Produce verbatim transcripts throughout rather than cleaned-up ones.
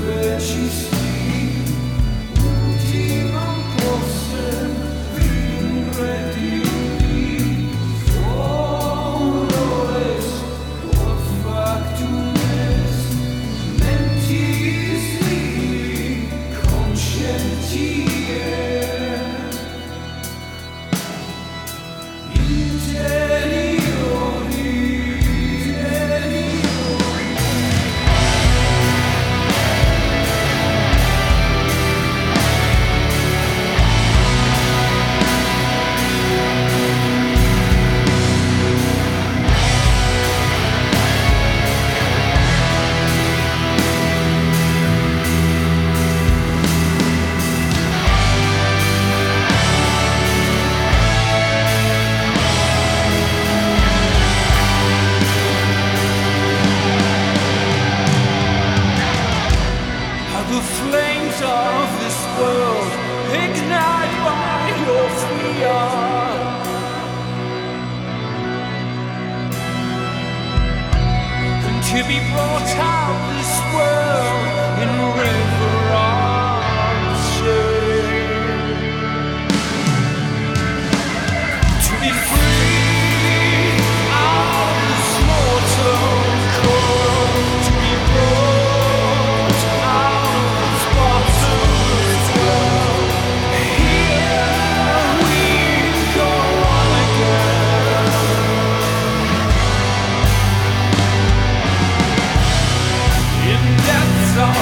The flames of this world ignite by your fear, and to be brought out this world in river of shame, to be free out of this mortal cold, to be brought out of this bottomless well. Here we go on again, in depths of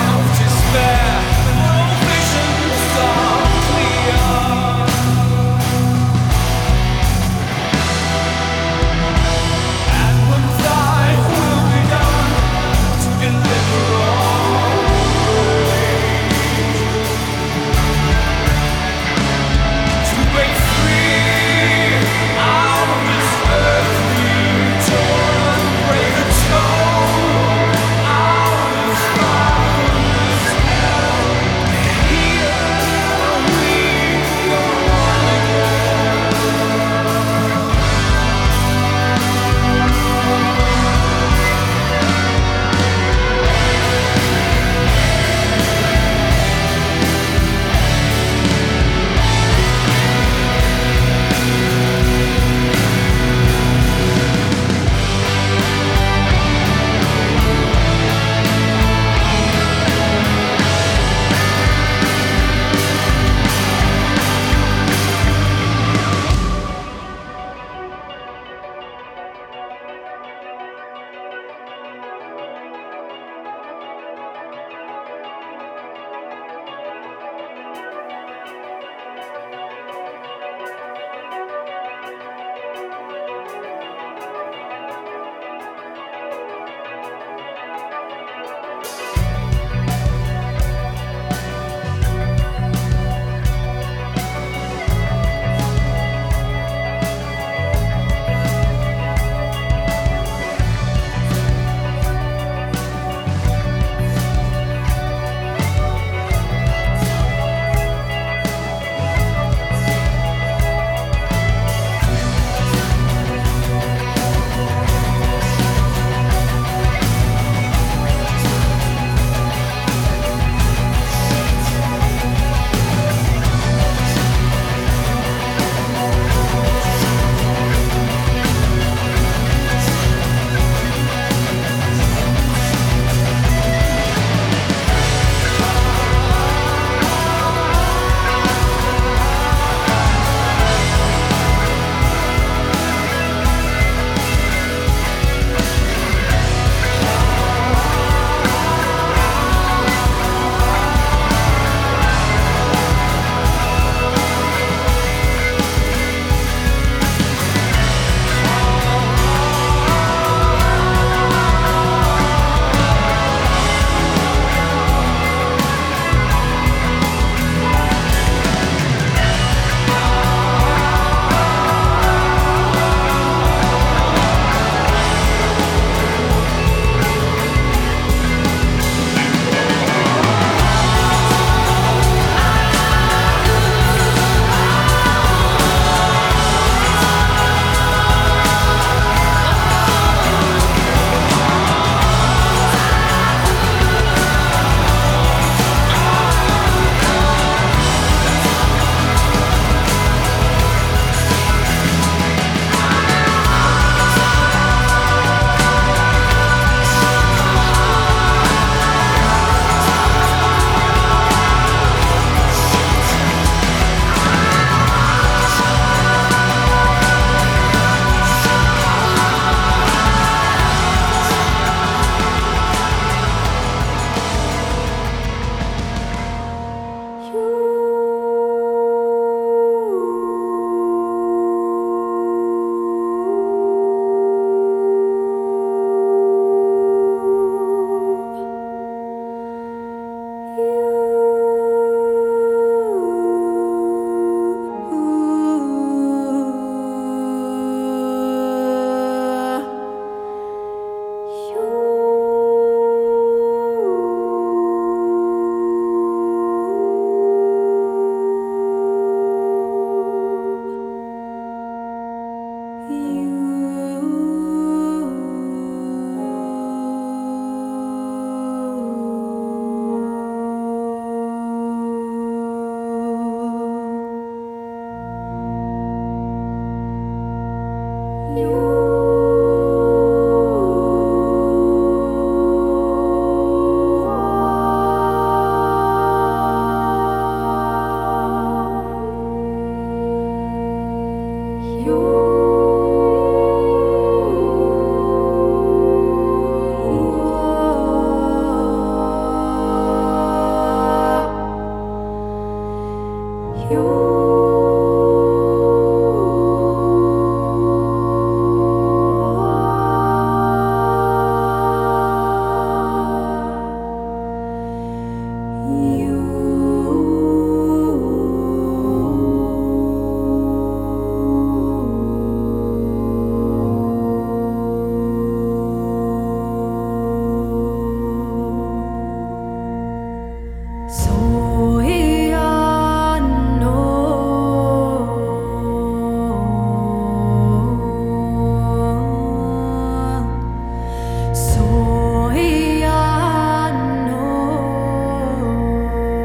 Soy ano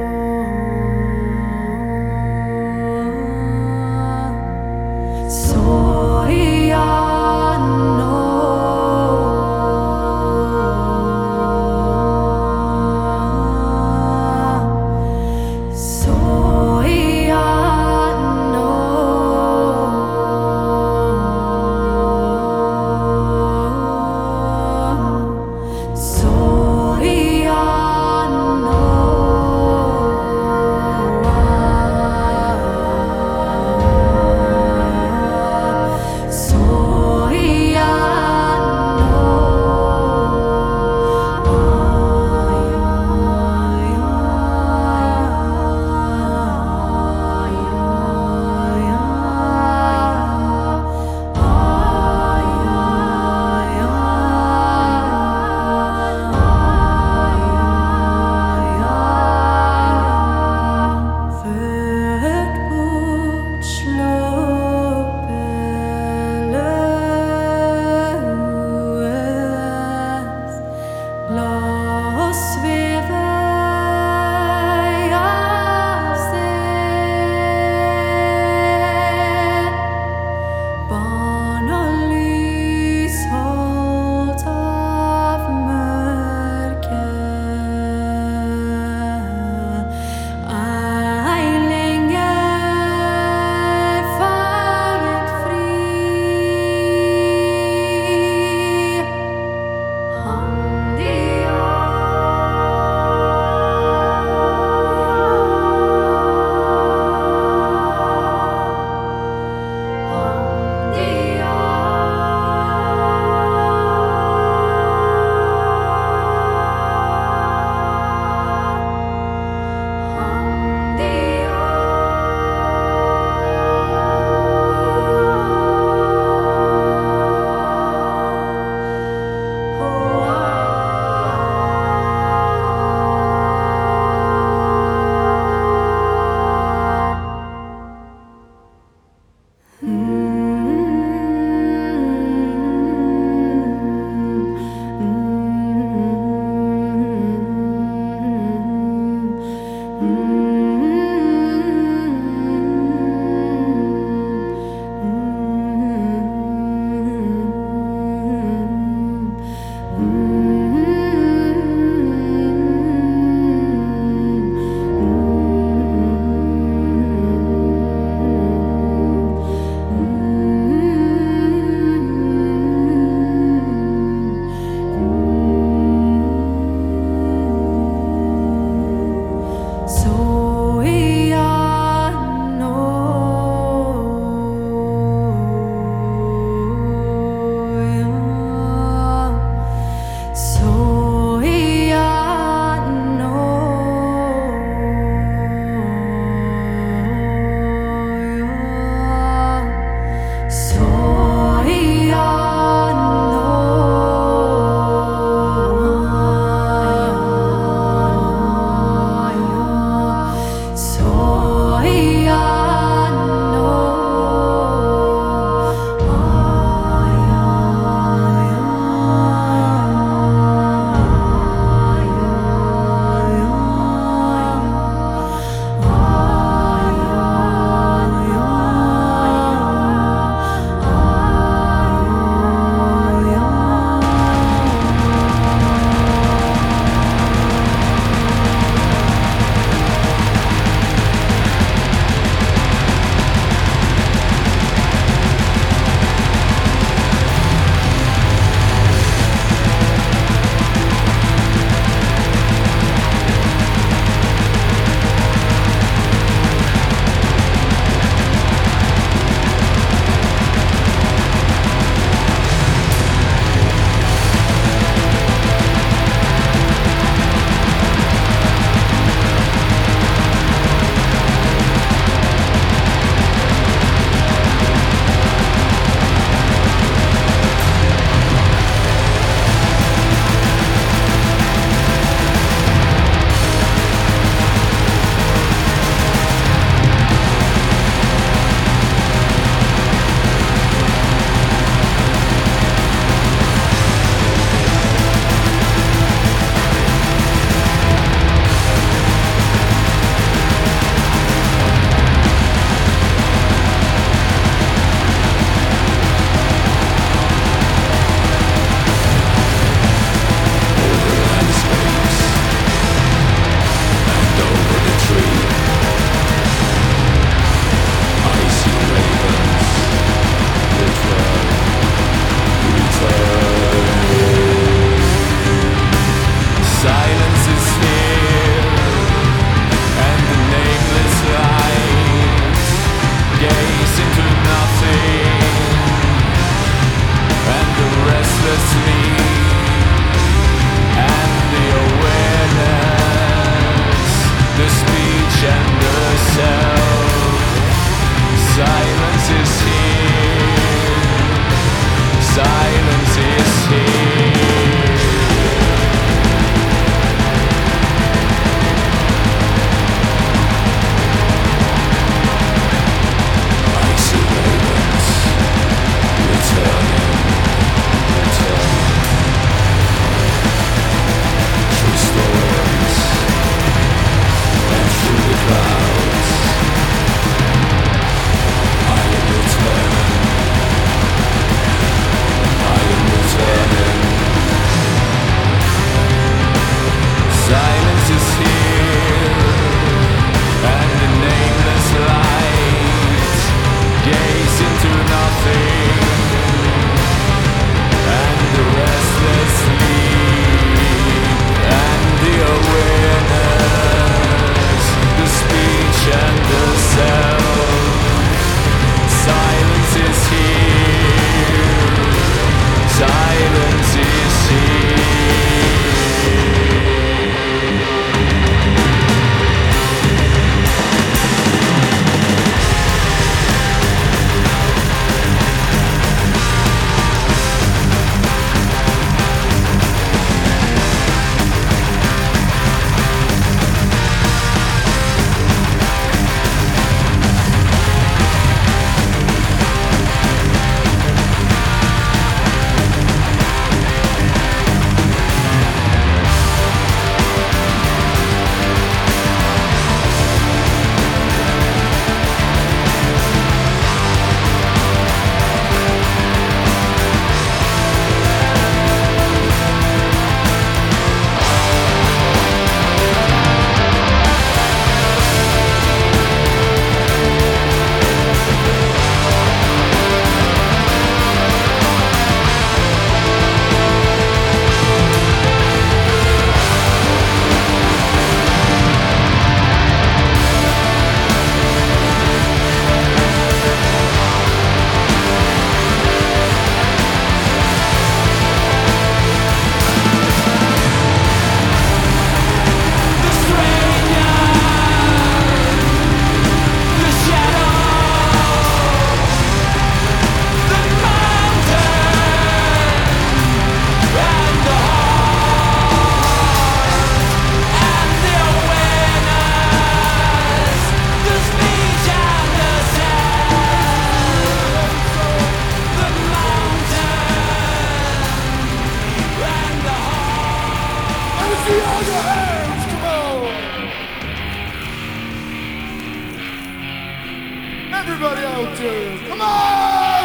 Everybody out there, come on!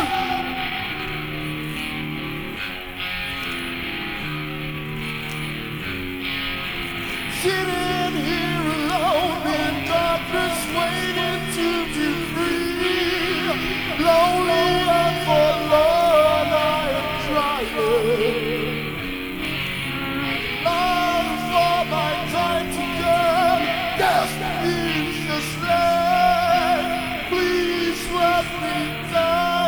Sitting here alone in darkness, waiting to be free. Lonely and forlorn, I am trying. Long for my time to come. Death is the slave. Please let me down.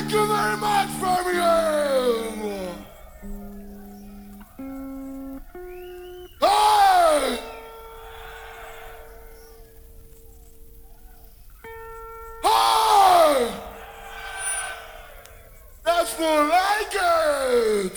Thank you very much, Birmingham! Hey! Hey! That's more like it!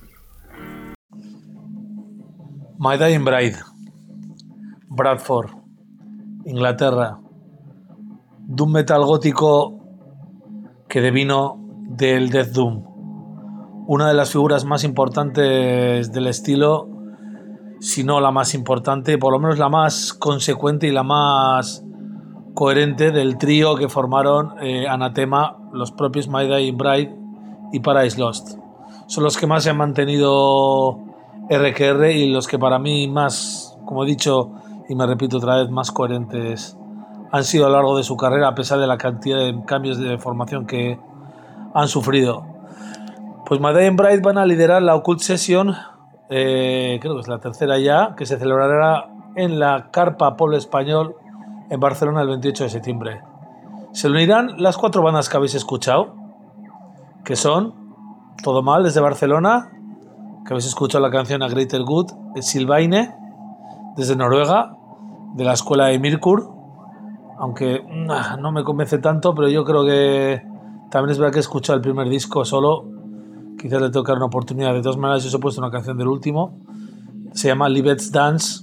My Dying Bride, Bradford, Inglaterra. Doom metal gótico que devino del Death Doom. Una de las figuras más importantes del estilo, si no la más importante, por lo menos la más consecuente y la más coherente del trío que formaron eh, Anathema, los propios My Dying Bride y Paradise Lost. Son los que más se han mantenido R que R y los que para mí más, como he dicho y me repito otra vez, más coherentes han sido a lo largo de su carrera, a pesar de la cantidad de cambios de formación que han sufrido. Pues My Dying Bride van a liderar la Occult Session, eh, creo que es la tercera ya, que se celebrará en la Carpa Pueblo Español en Barcelona el veintiocho de septiembre. Se unirán las cuatro bandas que habéis escuchado, que son Todo Mal desde Barcelona, que habéis escuchado la canción A Greater Good, Silvaine desde Noruega, de la escuela de Mirkur, aunque no me convence tanto, pero yo creo que también es verdad que he escuchado el primer disco solo, quizás le tengo que dar una oportunidad. De todas maneras, yo os he puesto una canción del último, se llama Livet's Dance.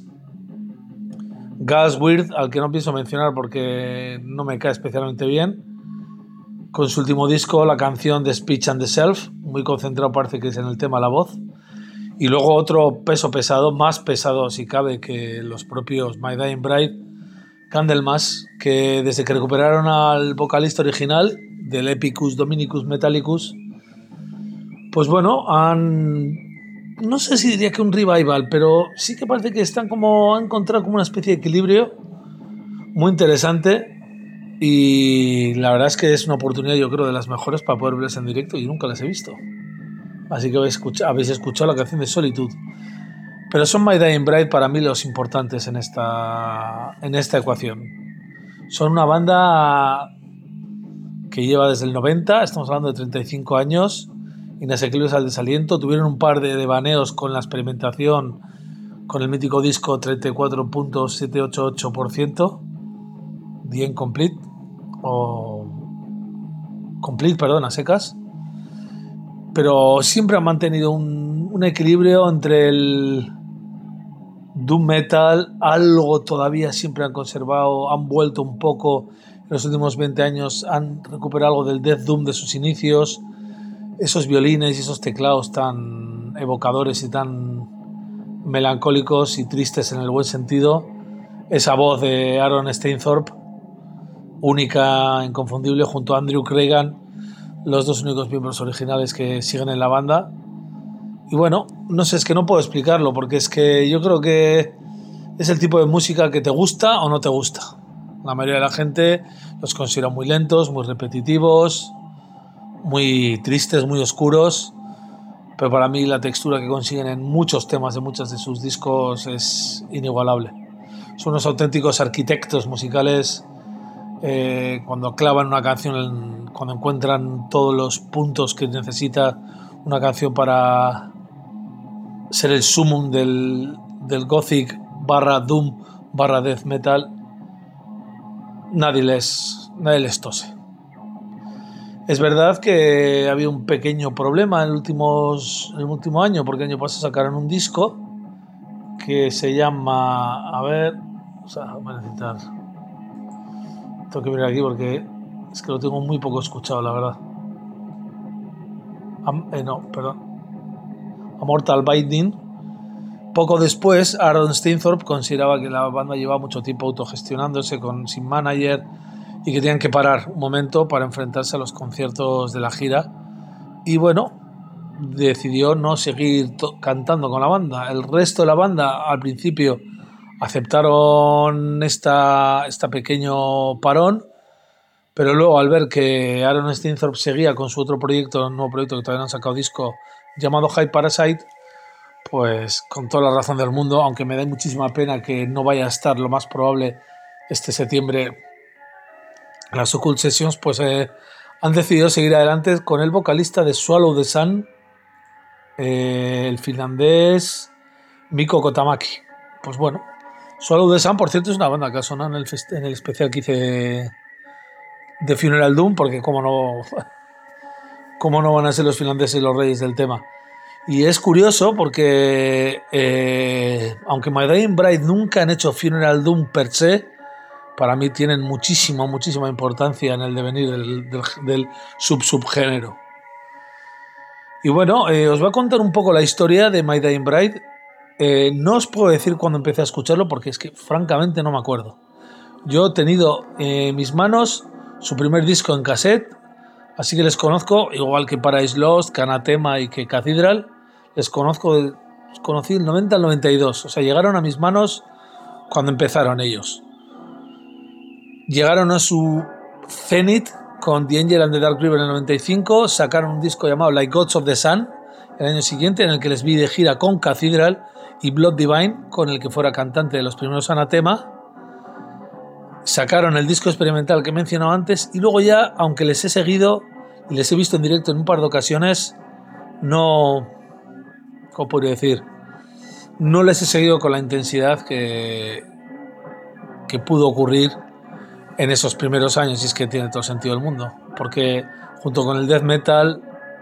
Gas Weird, al que no pienso mencionar porque no me cae especialmente bien, con su último disco, la canción The Speech and the Self, muy concentrado parece que es en el tema la voz, y luego otro peso pesado, más pesado si cabe que los propios My Dying Bride, Candlemas, que desde que recuperaron al vocalista original del Epicus Dominicus Metallicus, pues bueno, han, no sé si diría que un revival, pero sí que parece que están como, han encontrado como una especie de equilibrio muy interesante, y la verdad es que es una oportunidad, yo creo, de las mejores para poder verlas en directo, y nunca las he visto. Así que habéis escuchado, habéis escuchado la canción de Solitude. Pero son My Dying Bride para mí los importantes en esta, en esta ecuación. Son una banda que lleva desde el noventa, estamos hablando de treinta y cinco años, inasequibles al desaliento. Tuvieron un par de devaneos con la experimentación, con el mítico disco treinta y cuatro punto setecientos ochenta y ocho por ciento, The Incomplete, o Complete, perdón, a secas. Pero siempre han mantenido un, un equilibrio entre el doom metal, algo todavía siempre han conservado, han vuelto un poco en los últimos veinte años, han recuperado algo del death doom de sus inicios, esos violines y esos teclados tan evocadores y tan melancólicos y tristes en el buen sentido, esa voz de Aaron Stainthorpe, única, inconfundible, junto a Andrew Cregan, los dos únicos miembros originales que siguen en la banda. Y bueno, no sé, es que no puedo explicarlo, porque es que yo creo que es el tipo de música que te gusta o no te gusta. La mayoría de la gente los considera muy lentos, muy repetitivos, muy tristes, muy oscuros, pero para mí la textura que consiguen en muchos temas de muchos de sus discos es inigualable. Son unos auténticos arquitectos musicales. Eh, cuando clavan una canción, cuando encuentran todos los puntos que necesita una canción para ser el sumum del, del gothic barra doom barra death metal, nadie les, nadie les tose. Es verdad que había un pequeño problema en el, últimos, en el último año, porque el año pasado sacaron un disco que se llama, a ver, o sea, voy a necesitar, tengo que mirar aquí porque es que lo tengo muy poco escuchado, la verdad. Am, eh, no, perdón. A Mortal Binding. Poco después, Aaron Stainthorpe consideraba que la banda llevaba mucho tiempo autogestionándose con, sin manager, y que tenían que parar un momento para enfrentarse a los conciertos de la gira. Y bueno, decidió no seguir to- cantando con la banda. El resto de la banda, al principio, aceptaron esta, esta pequeño parón, pero luego, al ver que Aaron Stainthorpe seguía con su otro proyecto, un nuevo proyecto que todavía no han sacado disco, llamado High Parasite, pues con toda la razón del mundo, aunque me da muchísima pena que no vaya a estar, lo más probable, este septiembre en las Occult Sessions, pues eh, han decidido seguir adelante con el vocalista de Swallow the Sun, eh, el finlandés Mikko Kotamaki. Pues bueno, Swallow the Sun, por cierto, es una banda que ha sonado en el, fest- en el especial que hice de, de Funeral Doom, porque cómo no, cómo no van a ser los finlandeses los reyes del tema. Y es curioso porque, eh, aunque My Dying Bride nunca han hecho Funeral Doom per se, para mí tienen muchísima, muchísima importancia en el devenir del, del, del sub-subgénero. Y bueno, eh, os voy a contar un poco la historia de My Dying Bride. Eh, no os puedo decir cuándo empecé a escucharlo porque es que francamente no me acuerdo. Yo he tenido en mis manos su primer disco en cassette, así que les conozco, igual que Paradise Lost, que Anathema y que Cathedral, les conozco, les conocí del noventa al noventa y dos, o sea, llegaron a mis manos cuando empezaron ellos. Llegaron a su cenit con The Angel and the Dark River en el noventa y cinco, sacaron un disco llamado Like Gods of the Sun el año siguiente, en el que les vi de gira con Cathedral y Blood Divine, con el que fuera cantante de los primeros Anathema. Sacaron el disco experimental que he mencionado antes y luego ya, aunque les he seguido y les he visto en directo en un par de ocasiones, no, ¿cómo podría decir? No les he seguido con la intensidad que, que pudo ocurrir en esos primeros años, y es que tiene todo el sentido del mundo, porque junto con el death metal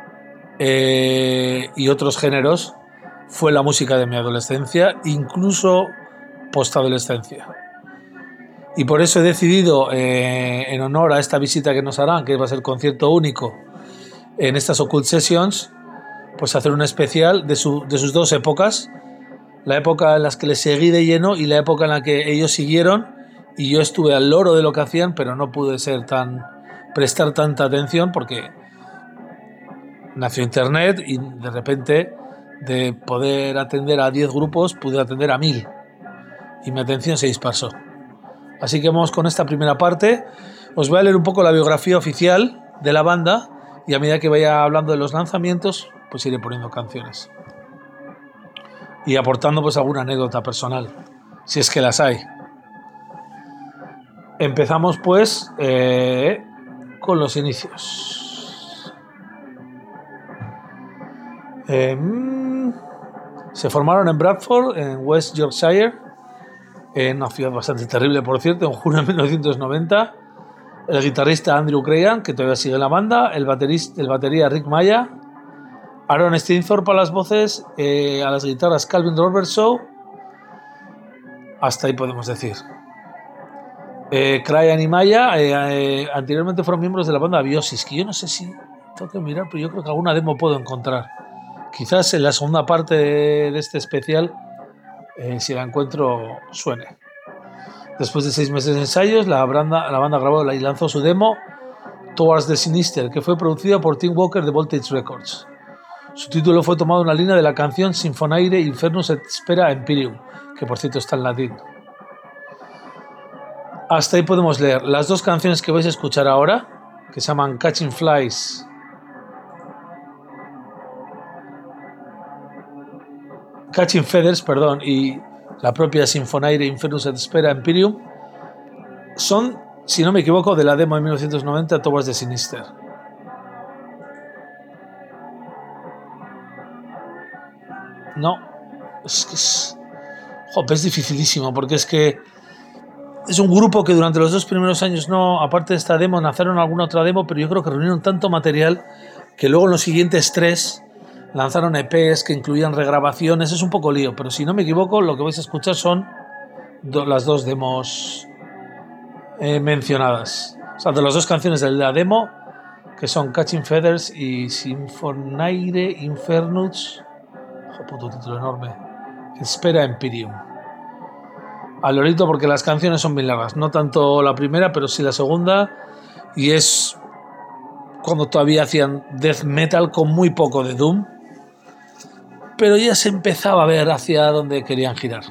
eh, y otros géneros fue la música de mi adolescencia, incluso postadolescencia. Y por eso he decidido, eh, en honor a esta visita que nos harán, que va a ser concierto único en estas Occult Sessions, pues hacer un especial de, su, de sus dos épocas, la época en la que les seguí de lleno y la época en la que ellos siguieron y yo estuve al loro de lo que hacían, pero no pude ser tan, prestar tanta atención porque nació Internet y de repente de poder atender a diez grupos pude atender a mil y mi atención se dispersó. Así que vamos con esta primera parte. Os voy a leer un poco la biografía oficial de la banda y a medida que vaya hablando de los lanzamientos, pues iré poniendo canciones y aportando pues alguna anécdota personal, si es que las hay. Empezamos pues eh, con los inicios. Eh, se formaron en Bradford, en West Yorkshire, en una ciudad bastante terrible, por cierto, en junio de mil novecientos noventa. El guitarrista Andrew Crean, que todavía sigue en la banda, el, baterista, el batería Rick Maya, Aaron Steinthorpe a las voces, eh, a las guitarras Calvin Robertson. Hasta ahí podemos decir. Eh, Crean y Maya eh, eh, anteriormente fueron miembros de la banda Biosis, que yo no sé si tengo que mirar, pero yo creo que alguna demo puedo encontrar. Quizás en la segunda parte de, de este especial, eh, si la encuentro, suene. Después de seis meses de ensayos, la banda, la banda grabó y lanzó su demo Towards the Sinister, que fue producida por Tim Walker de Voltage Records. Su título fue tomado de una línea de la canción Sinfonaire Infernus et Spera Imperium, que por cierto está en latín. Hasta ahí podemos leer. Las dos canciones que vais a escuchar ahora, que se llaman Catching Flies Catching Feathers, perdón, y la propia Sinfonaire Infernus et Spera Imperium, son, si no me equivoco, de la demo de mil novecientos noventa Towards the Sinister. No, es que es, joder, es dificilísimo, porque es que es un grupo que durante los dos primeros años, no, aparte de esta demo, lanzaron alguna otra demo, pero yo creo que reunieron tanto material que luego en los siguientes tres lanzaron E Pes que incluían regrabaciones. Es un poco lío, pero si no me equivoco, lo que vais a escuchar son do, las dos demos eh, mencionadas. O sea, de las dos canciones de la demo, que son Catching Feathers y Sinfonaire Infernus. Oh, puto título enorme. Spera Imperium. Al lorito, porque las canciones son bien largas. No tanto la primera, pero sí la segunda. Y es cuando todavía hacían death metal con muy poco de doom. Pero ya se empezaba a ver hacia dónde querían girar.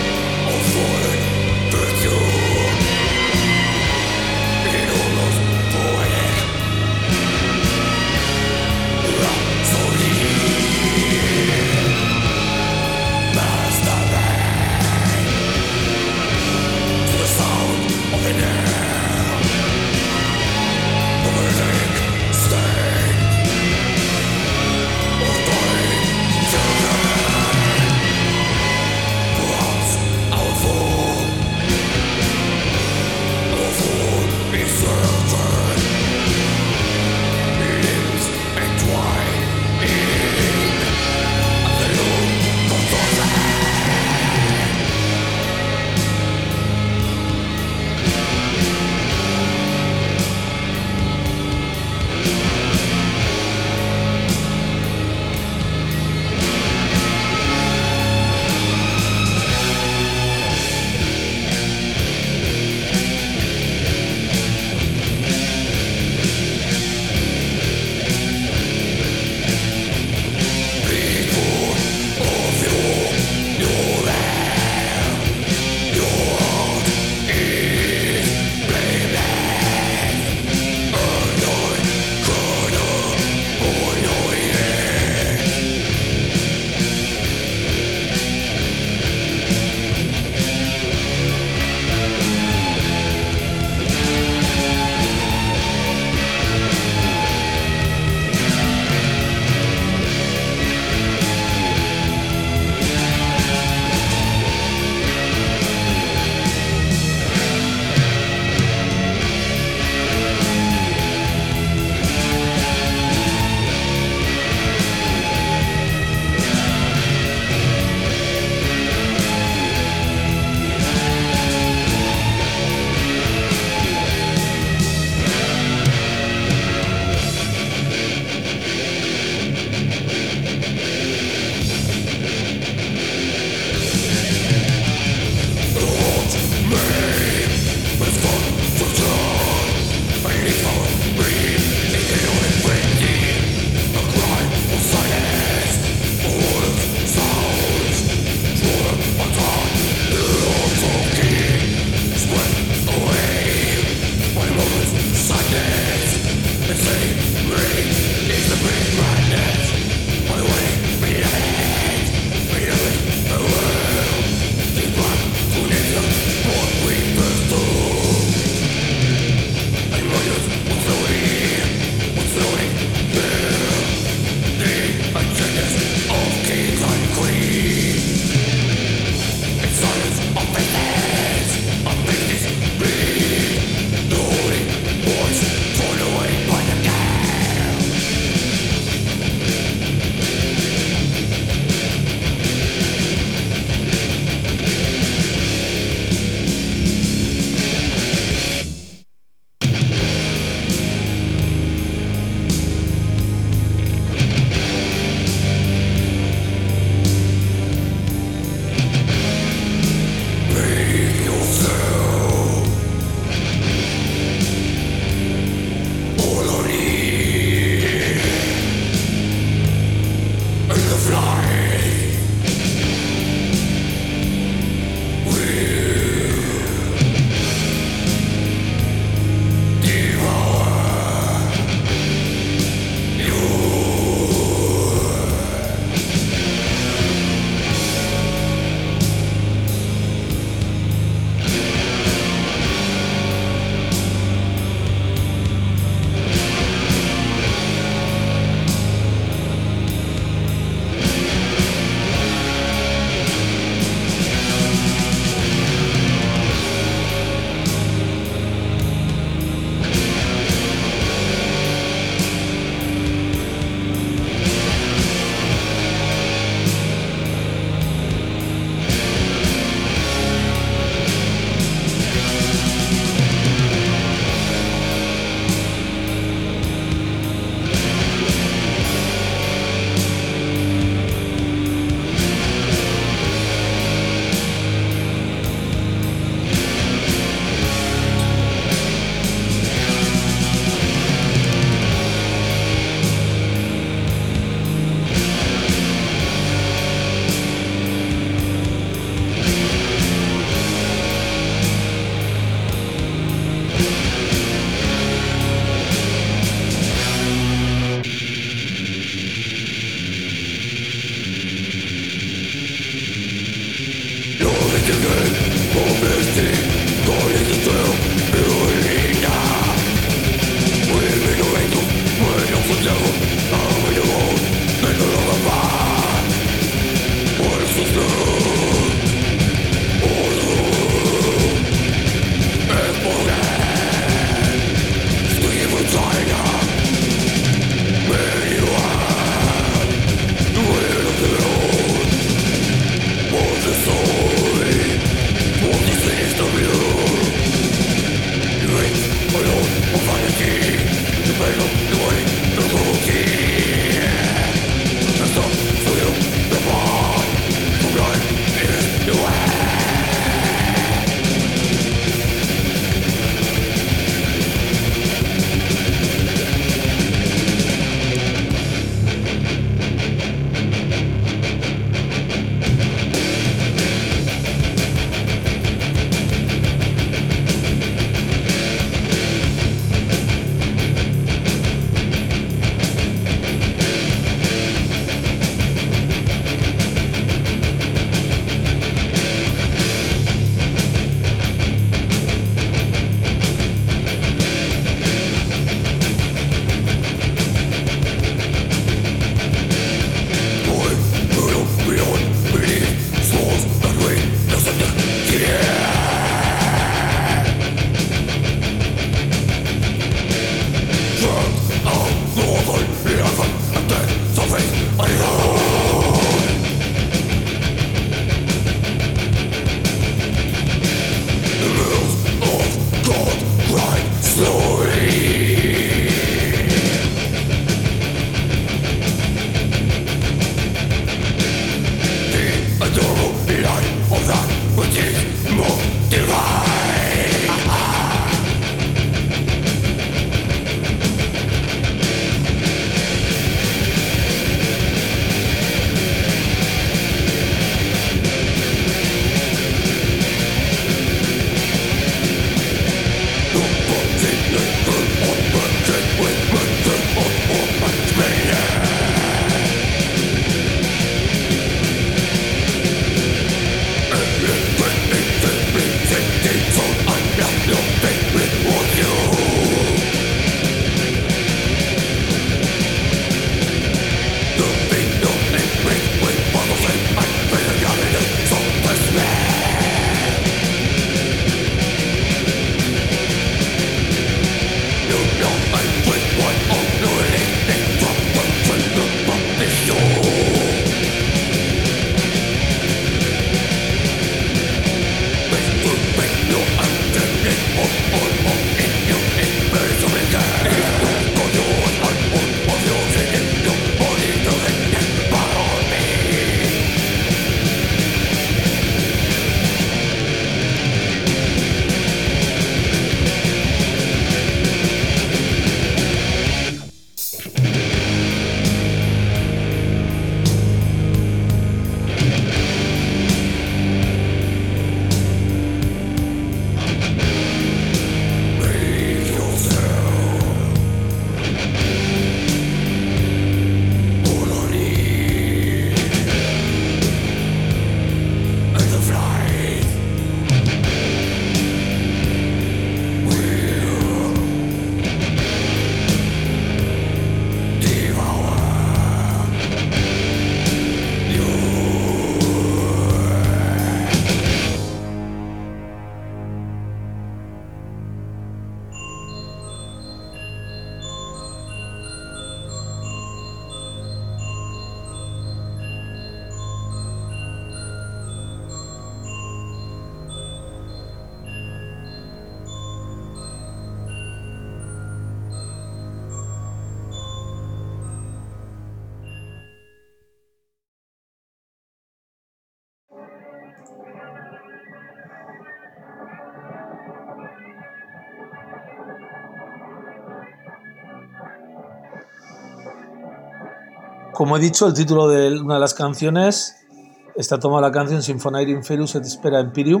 Como he dicho, el título de una de las canciones está tomada la canción Symphonaire Inferius et Spera Imperium,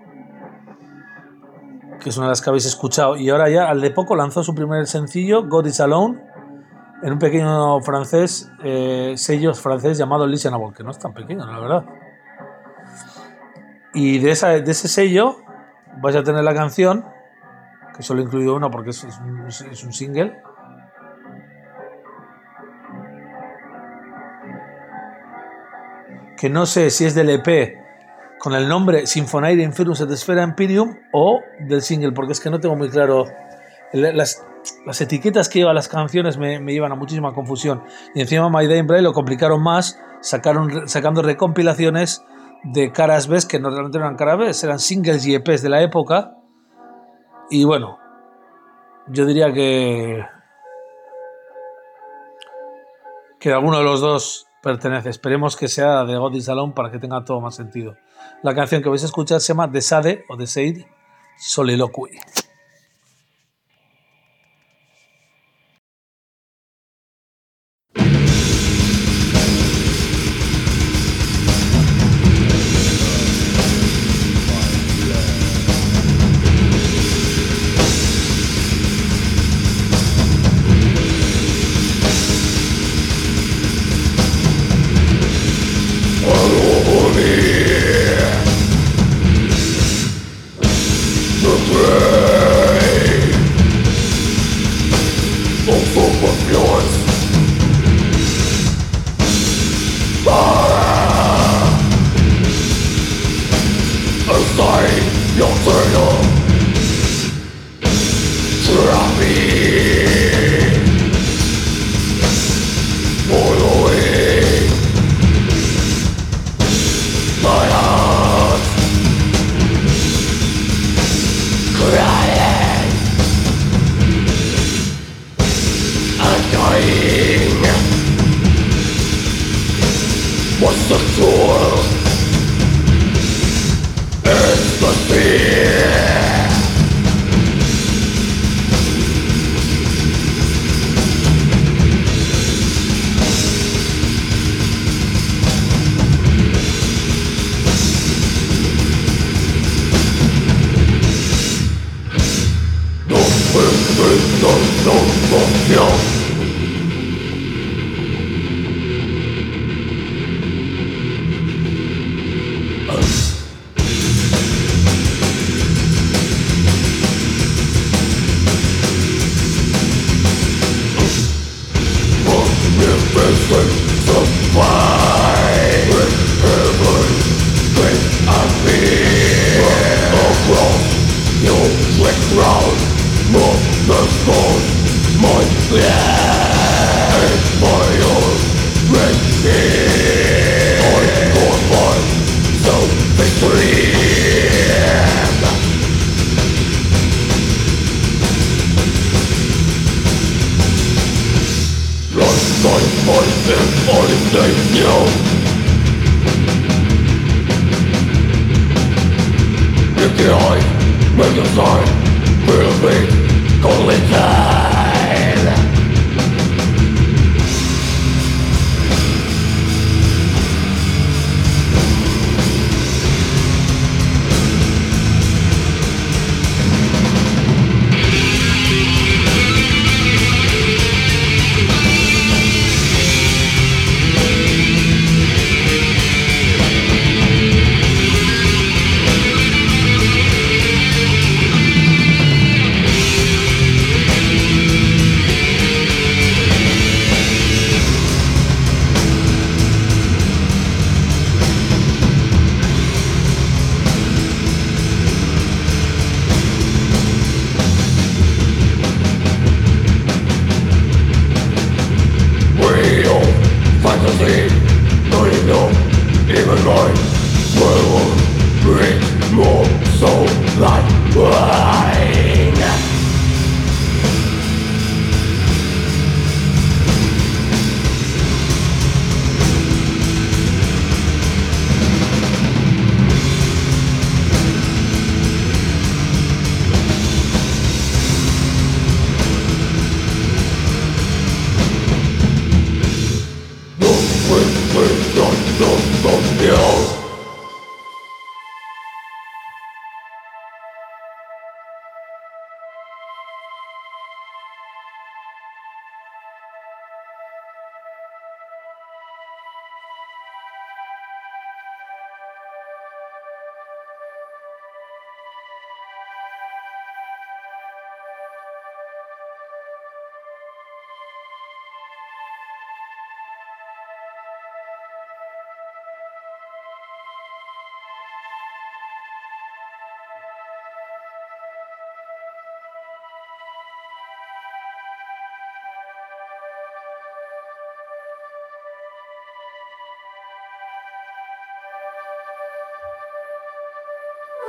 que es una de las que habéis escuchado, y ahora ya al de poco lanzó su primer sencillo, God is Alone, en un pequeño francés, eh, sello francés llamado Listenable, que no es tan pequeño, la verdad. Y de, esa, de ese sello vais a tener la canción, que solo he incluido una porque es, es, un, es un single, que no sé si es del E P con el nombre Symphonaire Inferius et Spera Imperium o del single, porque es que no tengo muy claro. Las, las etiquetas que llevan las canciones me, me llevan a muchísima confusión. Y encima My Dying Bride lo complicaron más, sacaron, sacando recompilaciones de caras B, que no realmente eran caras B, eran singles y E Pes de la época. Y bueno, yo diría que que alguno de los dos pertenece. Esperemos que sea de God is Alone para que tenga todo más sentido. La canción que vais a escuchar se llama The Sade o The Sade Soliloquy.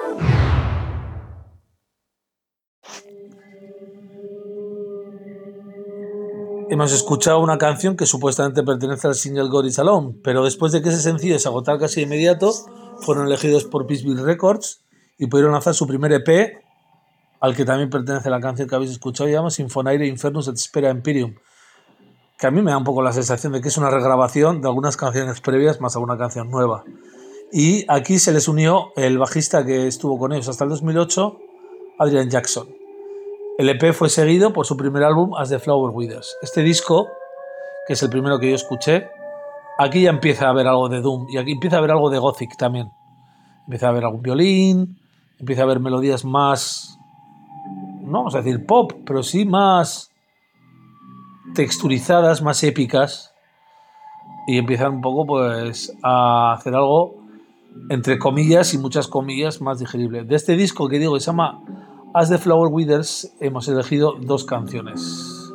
Hemos escuchado una canción que supuestamente pertenece al single God Is Alone, pero después de que ese sencillo se agotara casi de inmediato, fueron elegidos por Peaceville Records y pudieron lanzar su primer E P, al que también pertenece la canción que habéis escuchado, llama Sinfonaire Infernus et Spera Imperium, que a mí me da un poco la sensación de que es una regrabación de algunas canciones previas más alguna canción nueva. Y aquí se les unió el bajista que estuvo con ellos hasta el dos mil ocho, Adrian Jackson. El E P fue seguido por su primer álbum, As the Flower Withers. Este disco, que es el primero que yo escuché, aquí ya empieza a haber algo de Doom y aquí empieza a haber algo de Gothic también. Empieza a haber algún violín, empieza a haber melodías más, no vamos a decir pop, pero sí más texturizadas, más épicas, y empiezan un poco pues a hacer algo entre comillas y muchas comillas más digerible. De este disco que digo que se llama As the Flower Withers hemos elegido dos canciones: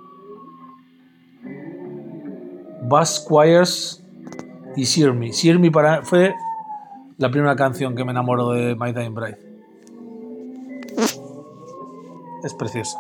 Bass Choirs y Sear Me. Sear Me para, fue la primera canción que me enamoró de My Dying Bride. Es preciosa.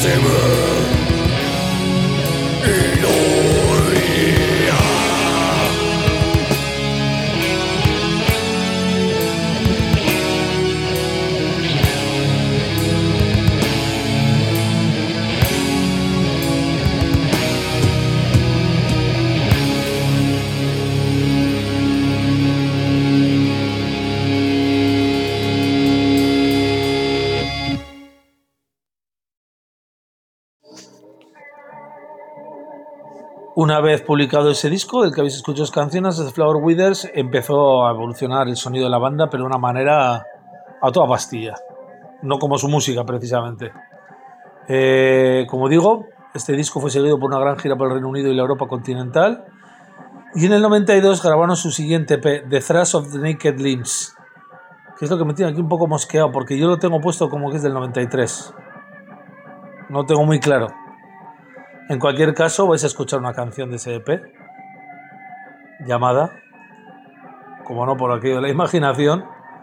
Una vez publicado ese disco, del que habéis escuchado canciones, The Flower Withers, empezó a evolucionar el sonido de la banda, pero de una manera a toda pastilla, no como su música precisamente. Eh, como digo, este disco fue seguido por una gran gira por el Reino Unido y la Europa continental, y en el noventa y dos grabaron su siguiente E P, The Thrash of the Naked Limbs, que es lo que me tiene aquí un poco mosqueado, porque yo lo tengo puesto como que es del noventa y tres. No lo tengo muy claro. En cualquier caso, vais a escuchar una canción de ese E P llamada, como no por aquello de la imaginación,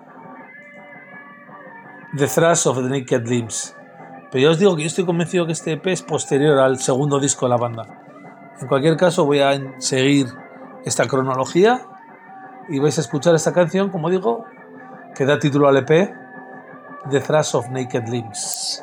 The Thrash of the Naked Limbs. Pero yo os digo que yo estoy convencido que este E P es posterior al segundo disco de la banda. En cualquier caso, voy a seguir esta cronología y vais a escuchar esta canción, como digo, que da título al E P, The Thrash of Naked Limbs.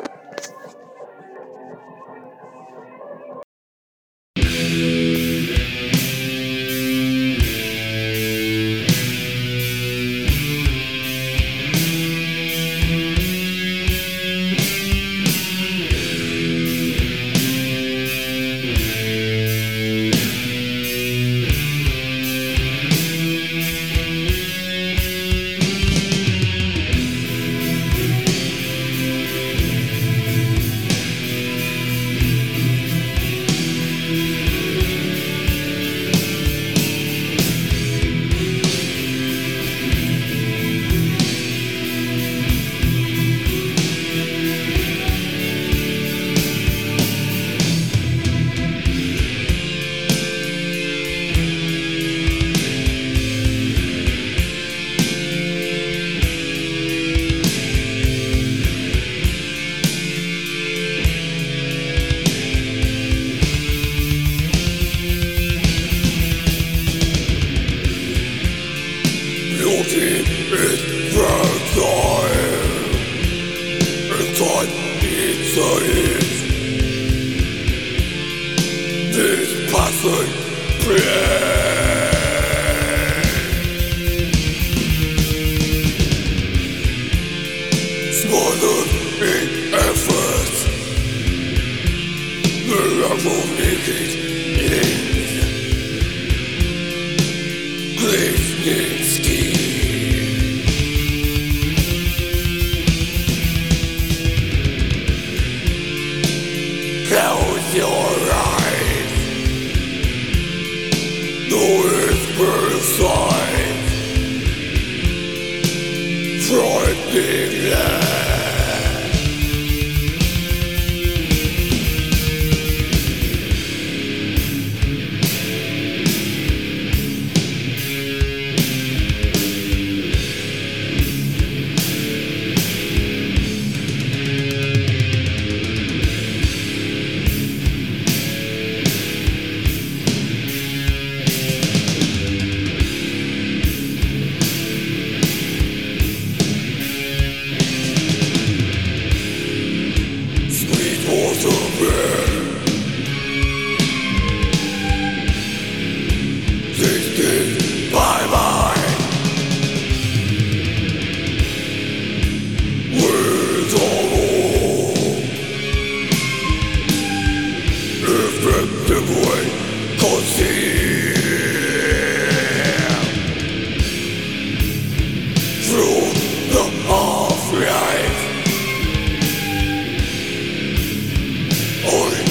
Only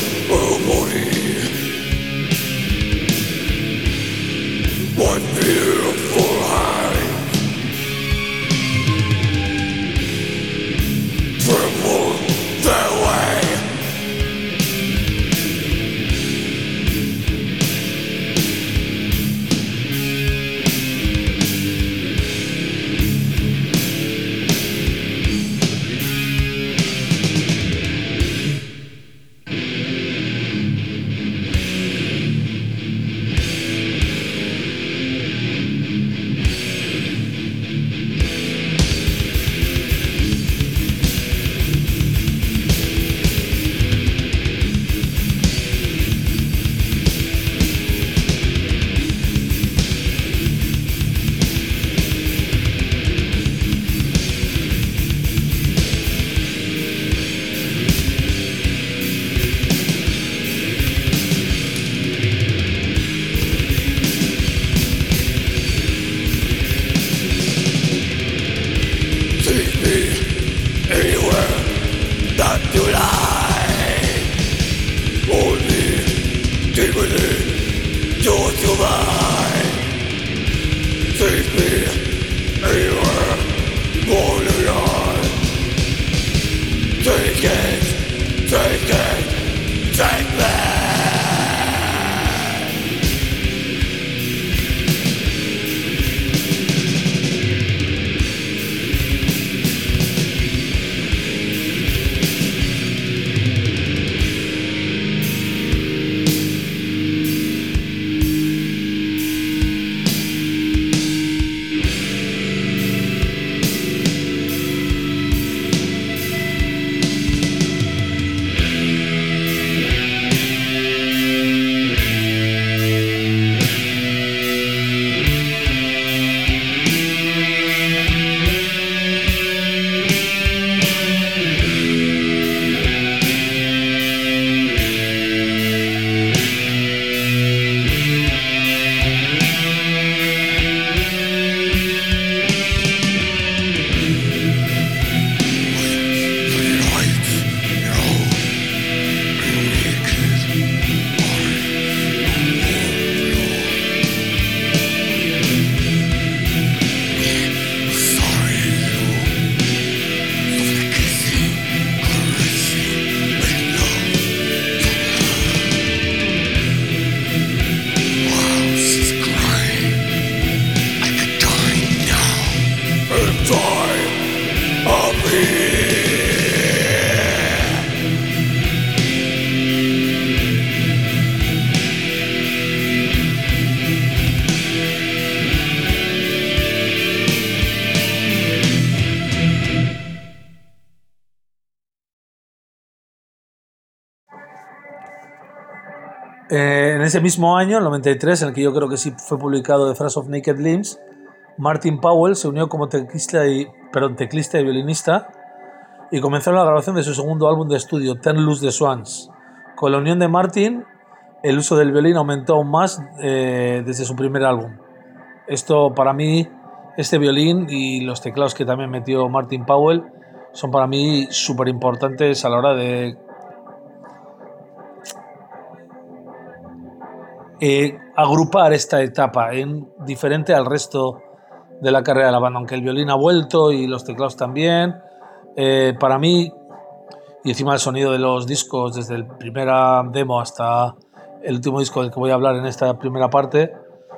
Eh, en ese mismo año, el noventa y tres, en el que yo creo que sí fue publicado The Thrash of Naked Limbs, Martin Powell se unió como teclista y, perdón, teclista y violinista y comenzaron la grabación de su segundo álbum de estudio, Turn Loose the Swans. Con la unión de Martin, el uso del violín aumentó aún más eh, desde su primer álbum. Esto, para mí, este violín y los teclados que también metió Martin Powell son para mí súper importantes a la hora de eh, agrupar esta etapa en diferente al resto de la carrera de la banda, aunque el violín ha vuelto y los teclados también. Eh, para mí, y encima el sonido de los discos desde el primera demo hasta el último disco del que voy a hablar en esta primera parte,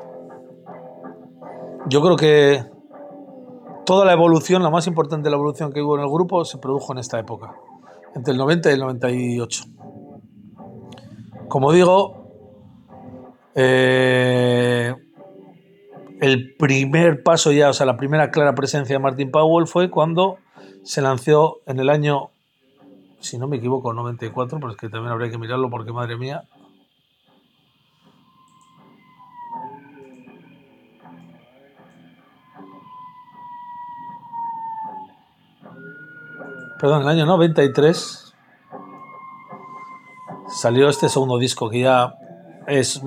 yo creo que toda la evolución, la más importante de la evolución que hubo en el grupo, se produjo en esta época, entre el noventa y el noventa y ocho. Como digo, eh, el primer paso ya, o sea, la primera clara presencia de Martin Powell fue cuando se lanzó en el año, si no me equivoco, noventa y cuatro, pero es que también habría que mirarlo porque, madre mía, perdón, en el año noventa y tres salió este segundo disco que ya es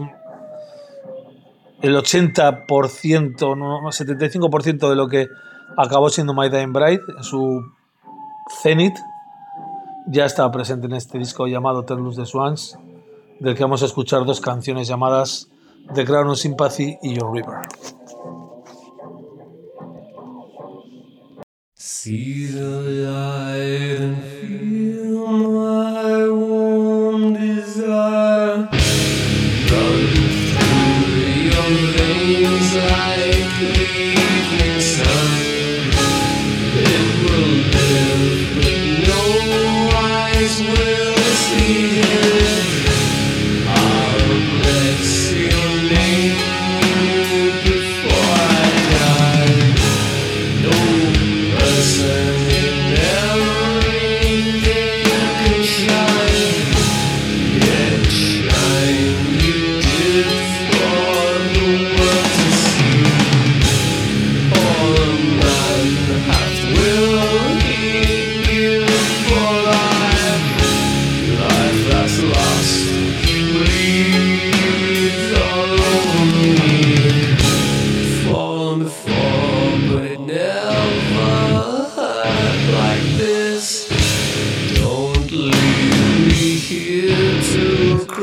el ochenta por ciento, no, setenta y cinco por ciento de lo que acabó siendo My Dying Bride en su cenit. Ya estaba presente en este disco llamado Turn Loose the Swans, del que vamos a escuchar dos canciones llamadas The Crown of Sympathy y Your River. See the light and feel my warm desire run through your veins like the evening sun. It will live, but no eyes will see it. I'll bless your name before I die. No person in every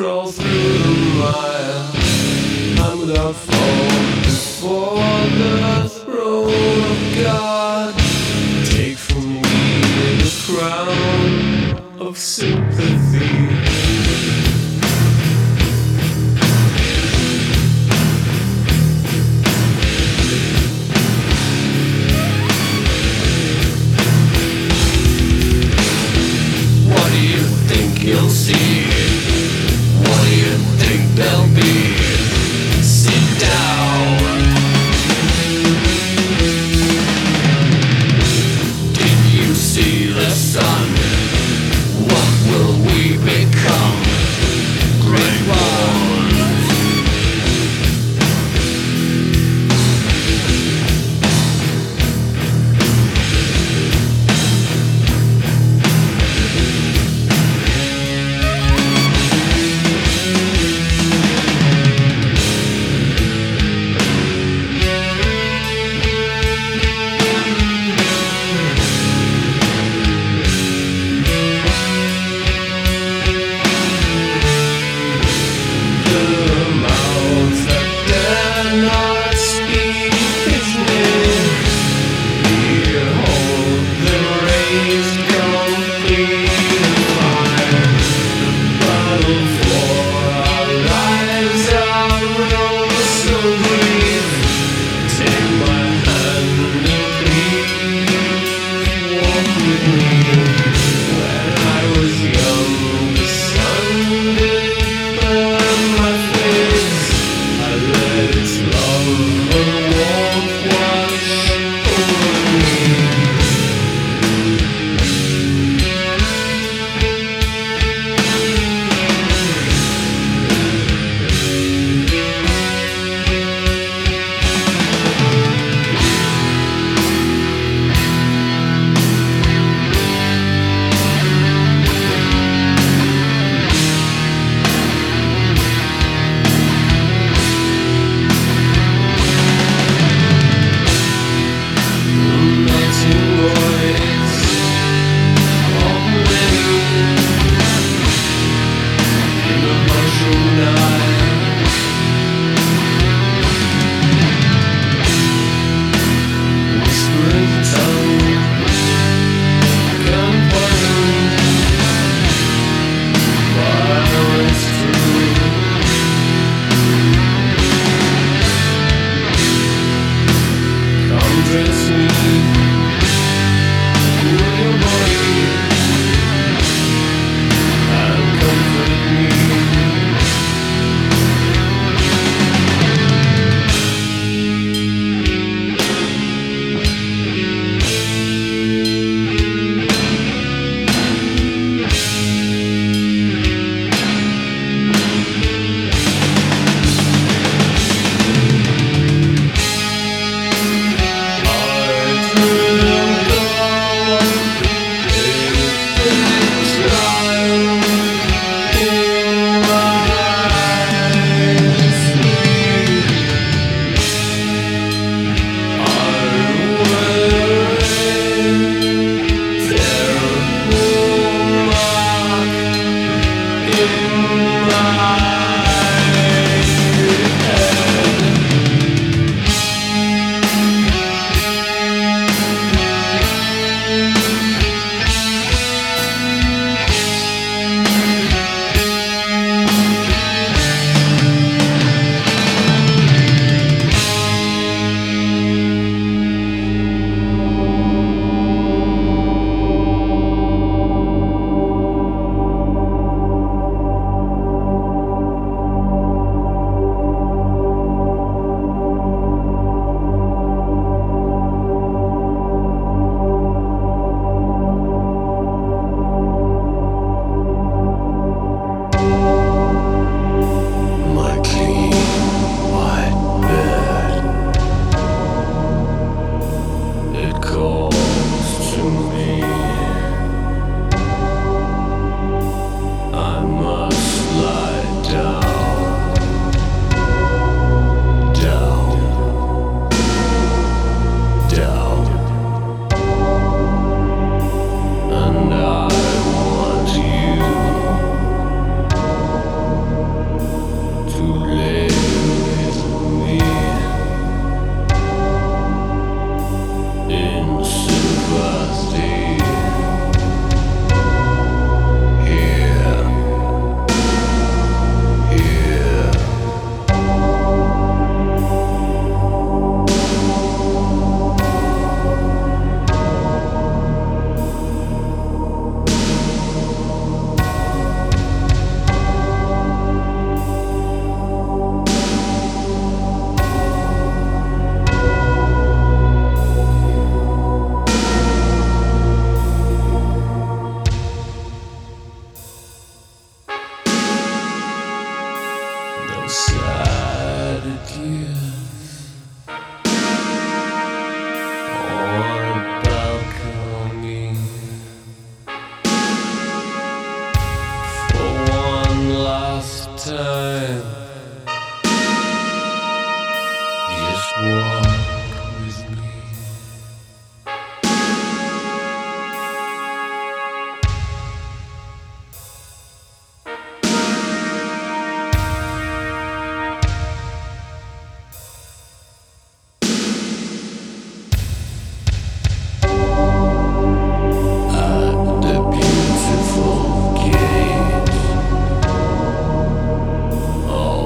crawl through the mire. I'm without fault before the throne of God. Take from me the crown of sympathy. You'll see. What do you think they'll be? Sit down. Did you see the sun? What will we become? Great ones. time. Just walk with me. The beautiful gates. Oh.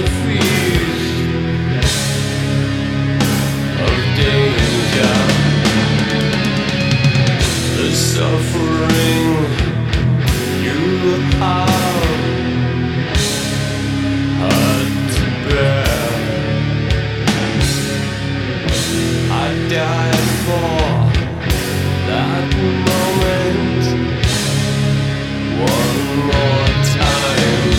a feast of danger. The suffering you have had to bear. I died for that moment one more time.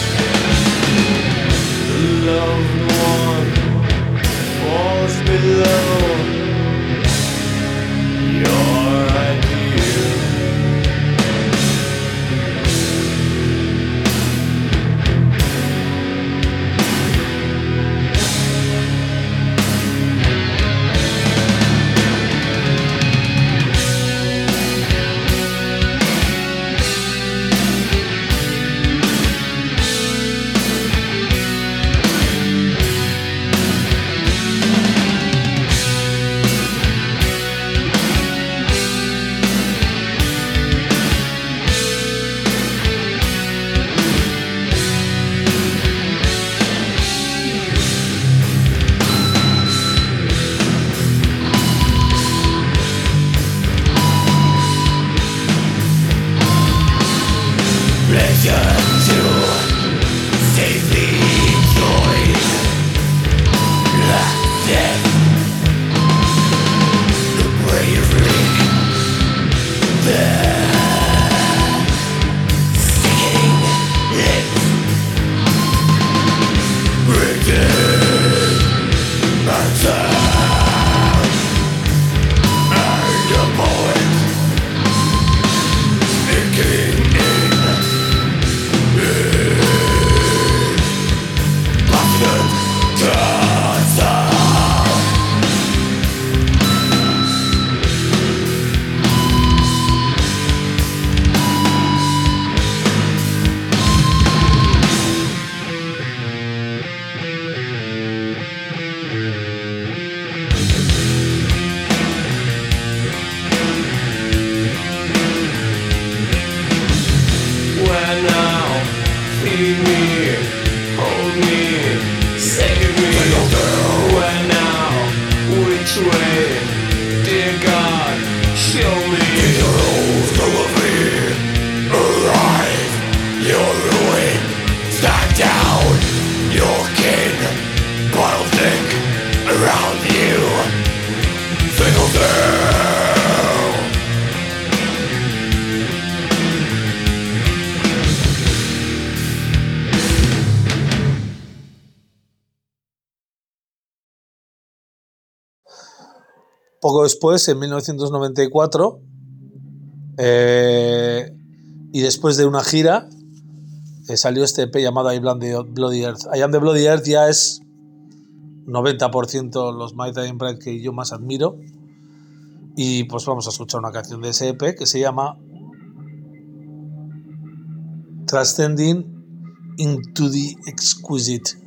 The loved one falls below your ideal. Pleasure to safely join death. The bravery, the singing lips, written matter, and a poet, thinking in passionate dancer. Where now? Feed me, hold me, save me. Where now? Which way? Dear God, show me. Arrive, your ruin, stand down, your kin, bottle think around you. Single down. Poco después, en mil novecientos noventa y cuatro, eh, y después de una gira, eh, salió este E P llamado I Am the Bloody Earth. I Am the Bloody Earth ya es noventa por ciento los My Dying Bride que yo más admiro. Y pues vamos a escuchar una canción de ese E P que se llama Transcending into the Exquisite.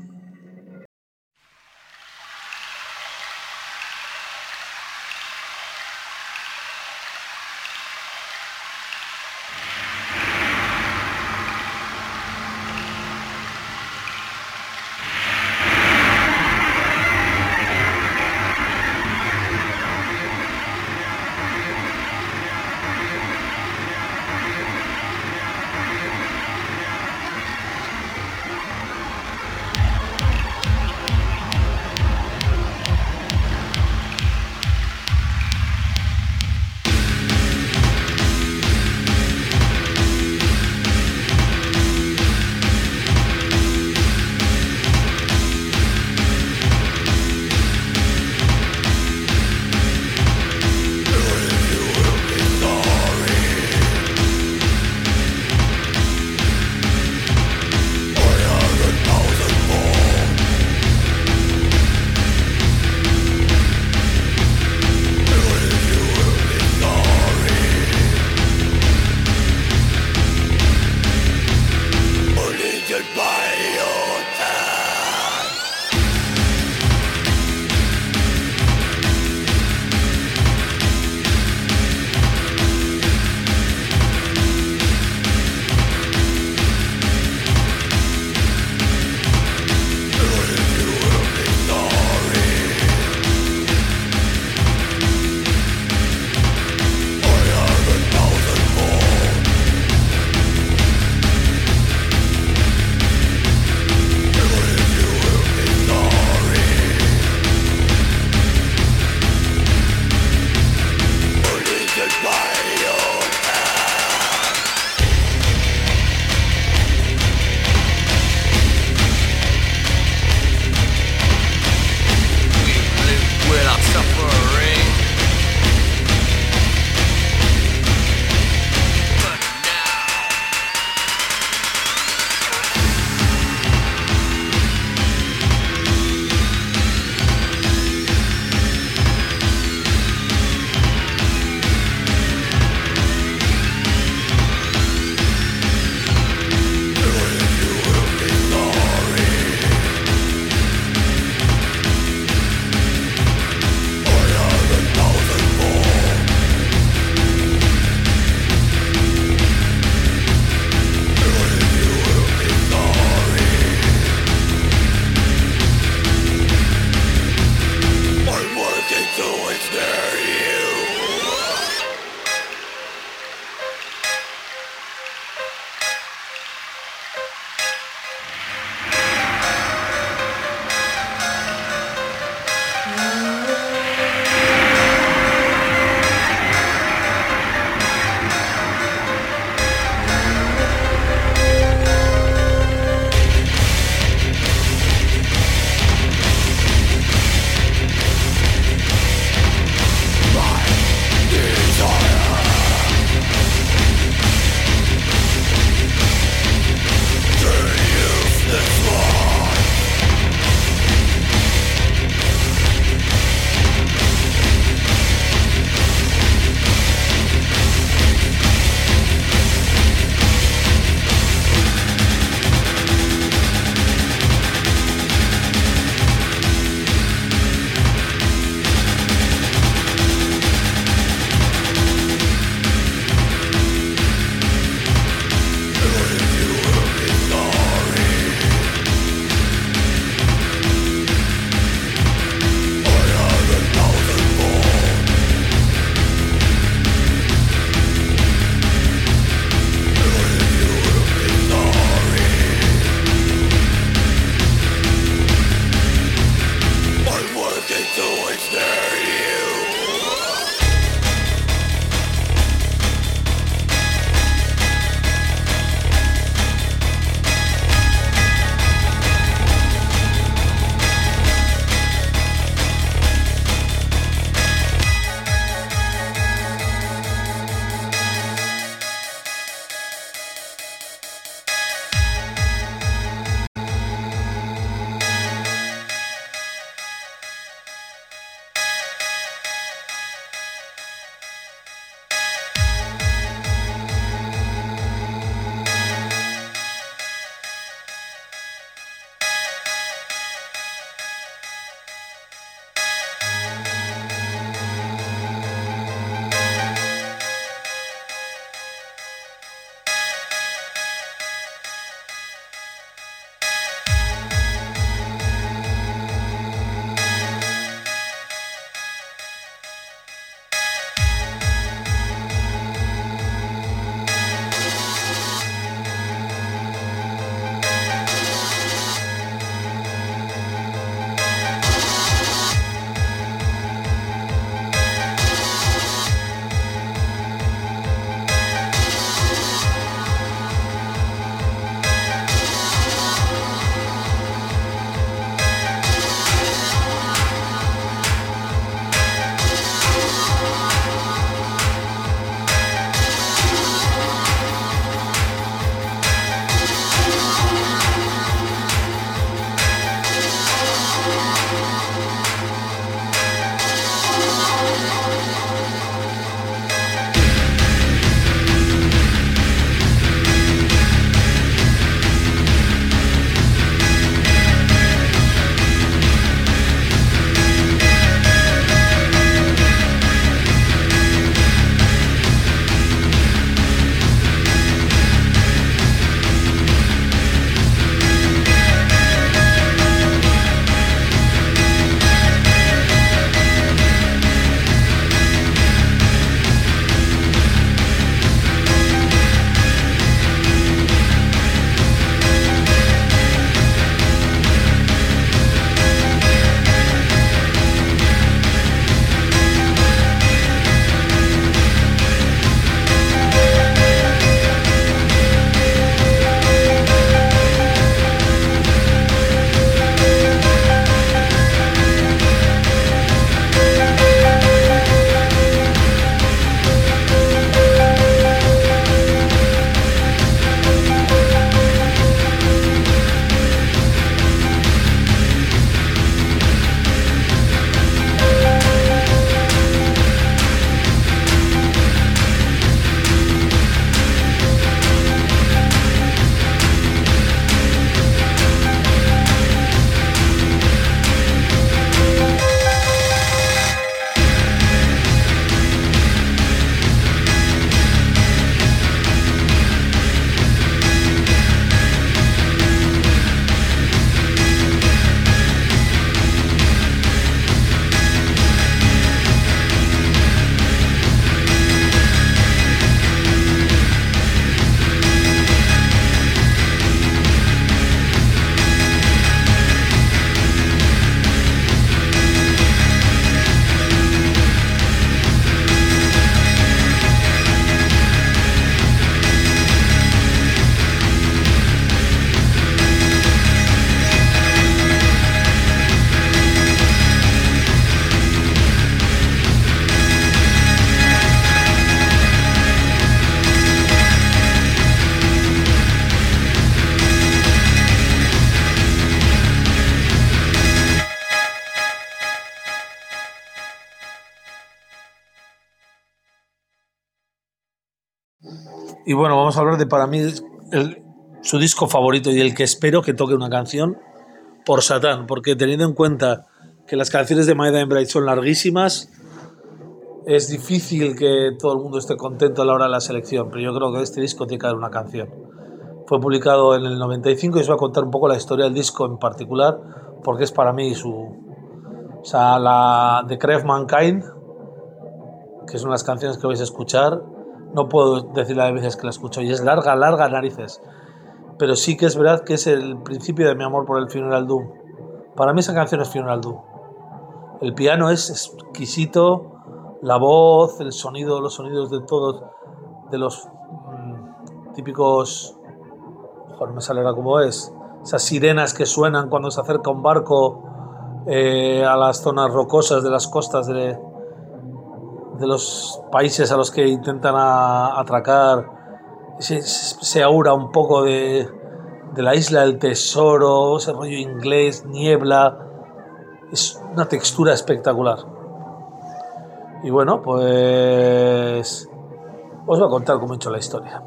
Y bueno, vamos a hablar de para mí el, su disco favorito y el que espero que toque una canción por Satán, porque teniendo en cuenta que las canciones de My Dying Bride son larguísimas, es difícil que todo el mundo esté contento a la hora de la selección, pero yo creo que este disco tiene que haber una canción. Fue publicado en el noventa y cinco y os voy a contar un poco la historia del disco en particular, porque es para mí su... O sea, la The Cry of Mankind, que son las canciones que vais a escuchar, no puedo decir la de veces que la escucho, y es larga, larga narices. Pero sí que es verdad que es el principio de mi amor por el Funeral Doom. Para mí esa canción es Funeral Doom. El piano es exquisito, la voz, el sonido, los sonidos de todos, de los mmm, típicos... Joder, me sale ahora cómo es. Esas sirenas que suenan cuando se acerca un barco eh, a las zonas rocosas de las costas de, de los países a los que intentan a, atracar. Se, se aura un poco de, de la isla del tesoro, ese rollo inglés, niebla. Es una textura espectacular. Y bueno, pues os voy a contar cómo he hecho la historia.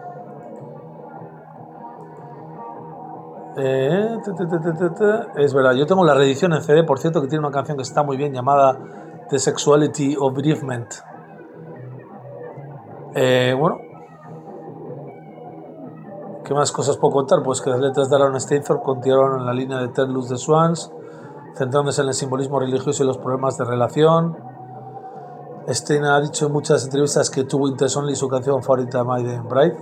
Eh, te, te, te, te, te. Es verdad, yo tengo la reedición en C D, por cierto, que tiene una canción que está muy bien llamada The Sexuality of Bereavement. Eh, bueno, ¿qué más cosas puedo contar? Pues que las letras de Aaron Stainthorpe continuaron en la línea de Turn Loose the Swans, centrándose en el simbolismo religioso y los problemas de relación. Stein ha dicho en muchas entrevistas que tuvo Winters Only, su canción favorita, My Dying Bride.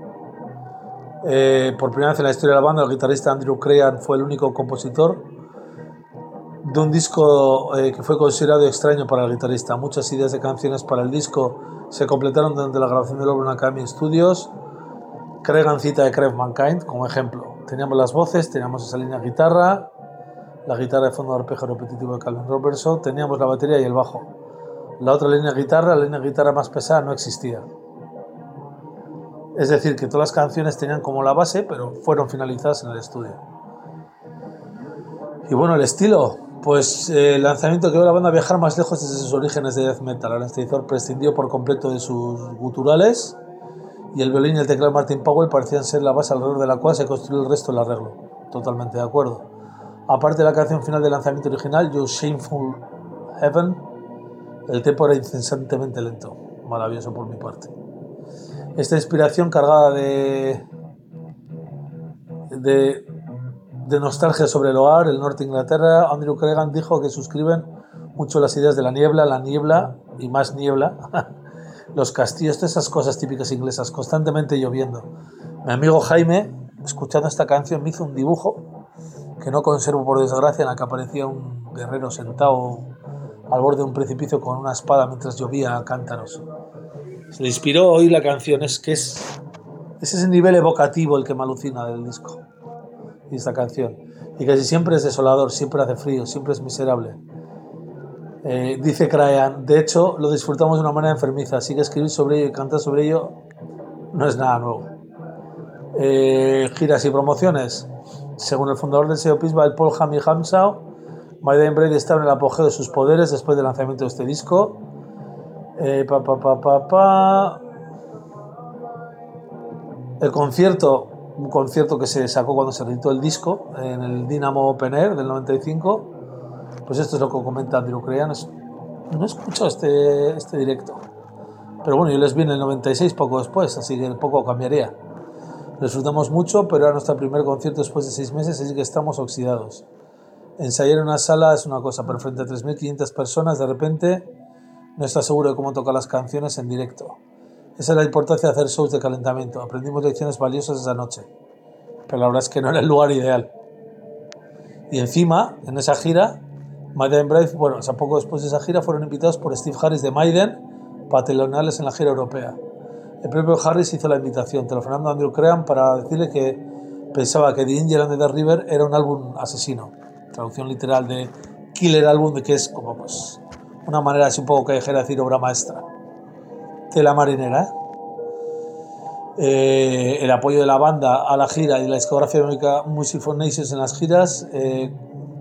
Eh, por primera vez en la historia de la banda, el guitarrista Andrew Crean fue el único compositor de un disco eh, que fue considerado extraño para el guitarrista. Muchas ideas de canciones para el disco se completaron durante la grabación del álbum en Academy Studios. Crean cita de Cry of Mankind como ejemplo. Teníamos las voces, teníamos esa línea de guitarra, la guitarra de fondo de arpegio repetitivo de Calvin Robertson, teníamos la batería y el bajo. La otra línea de guitarra, la línea de guitarra más pesada, no existía. Es decir, que todas las canciones tenían como la base, pero fueron finalizadas en el estudio. Y bueno, el estilo, pues eh, el lanzamiento que dio a la banda a viajar más lejos desde sus orígenes de death metal. Aaron Stainthorpe prescindió por completo de sus guturales y el violín y el teclado de Martin Powell parecían ser la base alrededor de la cual se construyó el resto del arreglo. Totalmente de acuerdo. Aparte de la canción final del lanzamiento original, You Shameful Heaven, el tempo era incesantemente lento. Maravilloso por mi parte. Esta inspiración cargada de, de, de nostalgia sobre el hogar, el norte de Inglaterra, Andrew Crean dijo que suscriben mucho las ideas de la niebla, la niebla y más niebla, los castillos, todas esas cosas típicas inglesas, constantemente lloviendo. Mi amigo Jaime, escuchando esta canción, me hizo un dibujo que no conservo por desgracia, en la que aparecía un guerrero sentado al borde de un precipicio con una espada mientras llovía a cántaros. Se le inspiró oír la canción, es que es, es ese nivel evocativo el que me alucina del disco y esta canción. Y casi siempre es desolador, siempre hace frío, siempre es miserable. Eh, dice Crean, de hecho lo disfrutamos de una manera enfermiza, así que escribir sobre ello y cantar sobre ello no es nada nuevo. Eh, giras y promociones. Según el fundador del sello Peaceville, Paul Hammy Hamshaw, My Dying Bride estaba en el apogeo de sus poderes después del lanzamiento de este disco. Eh, pa, pa, pa, pa, pa. El concierto, un concierto que se sacó cuando se editó el disco en el Dynamo Open Air del noventa y cinco, pues esto es lo que comenta Andrew Crean. No he escuchado este, este directo, pero bueno, yo les vi en el noventa y seis, poco después, así que poco cambiaría. Lo disfrutamos mucho, pero era nuestro primer concierto después de seis meses, así que estamos oxidados. Ensayar en una sala es una cosa, pero frente a tres mil quinientas personas, de repente no está seguro de cómo tocar las canciones en directo. Esa es la importancia de hacer shows de calentamiento. Aprendimos lecciones valiosas esa noche, pero la verdad es que no era el lugar ideal. Y encima, en esa gira, My Dying Bride, bueno, o sea, poco después de esa gira, fueron invitados por Steve Harris de Maiden para telonearles en la gira europea. El propio Harris hizo la invitación, telefonando a Andrew Crean para decirle que pensaba que The Angel and the Dead River era un álbum asesino. Traducción literal de Killer Album, de que es como pues una manera así un poco callejera de decir obra maestra. Tela marinera, ¿eh? Eh, el apoyo de la banda a la gira y la discografía de Music for Nations en las giras eh,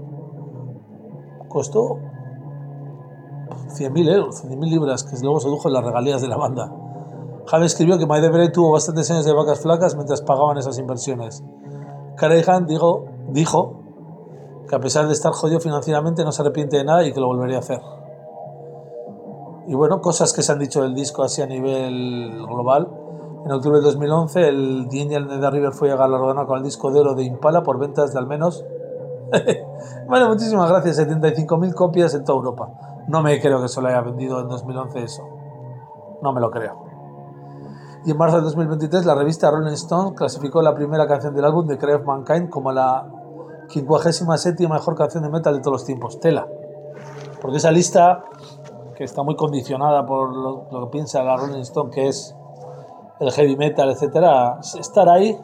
costó cien mil euros, cien mil libras, que luego se dedujo en las regalías de la banda. Javi escribió que My Day in Bride tuvo bastantes años de vacas flacas mientras pagaban esas inversiones. Crahan dijo, dijo que a pesar de estar jodido financieramente no se arrepiente de nada y que lo volvería a hacer. Y bueno, cosas que se han dicho del disco así a nivel global. En octubre de dos mil once el The Angel and the River fue galardonado con el disco de oro de Impala por ventas de al menos vale, muchísimas gracias, setenta y cinco mil copias en toda Europa. No me creo que se lo haya vendido en dos mil once eso. No me lo creo. Y en marzo de dos mil veintitrés la revista Rolling Stone clasificó la primera canción del álbum de Cry of Mankind como la quincuagésima séptima mejor canción de metal de todos los tiempos. Tela. Porque esa lista, que está muy condicionada por lo, lo que piensa la Rolling Stone, que es el heavy metal, etcétera, estar ahí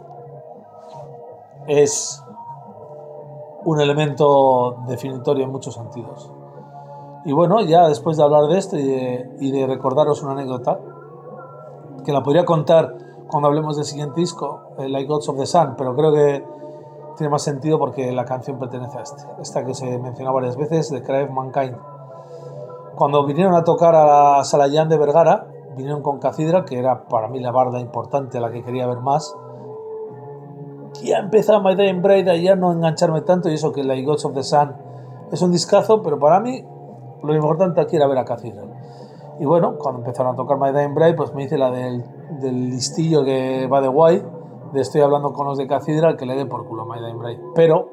es un elemento definitorio en muchos sentidos. Y bueno, ya después de hablar de esto y de, y de recordaros una anécdota que la podría contar cuando hablemos del siguiente disco, Like Gods of the Sun, pero creo que tiene más sentido porque la canción pertenece a este, esta que se menciona varias veces, de Cry of Mankind. Cuando vinieron a tocar a la Sala Jan de Vergara, vinieron con Cathedral, que era para mí la barda importante a la que quería ver más. Ya empezaba My Day in Bride a ya no engancharme tanto, y eso que Like Gods of the Sun es un discazo, pero para mí lo importante aquí era ver a Cathedral. Y bueno, cuando empezaron a tocar My Day in Bride, pues me hice la del, del listillo que va de guay, de estoy hablando con los de Cathedral, que le dé por culo My Day in Bride. Pero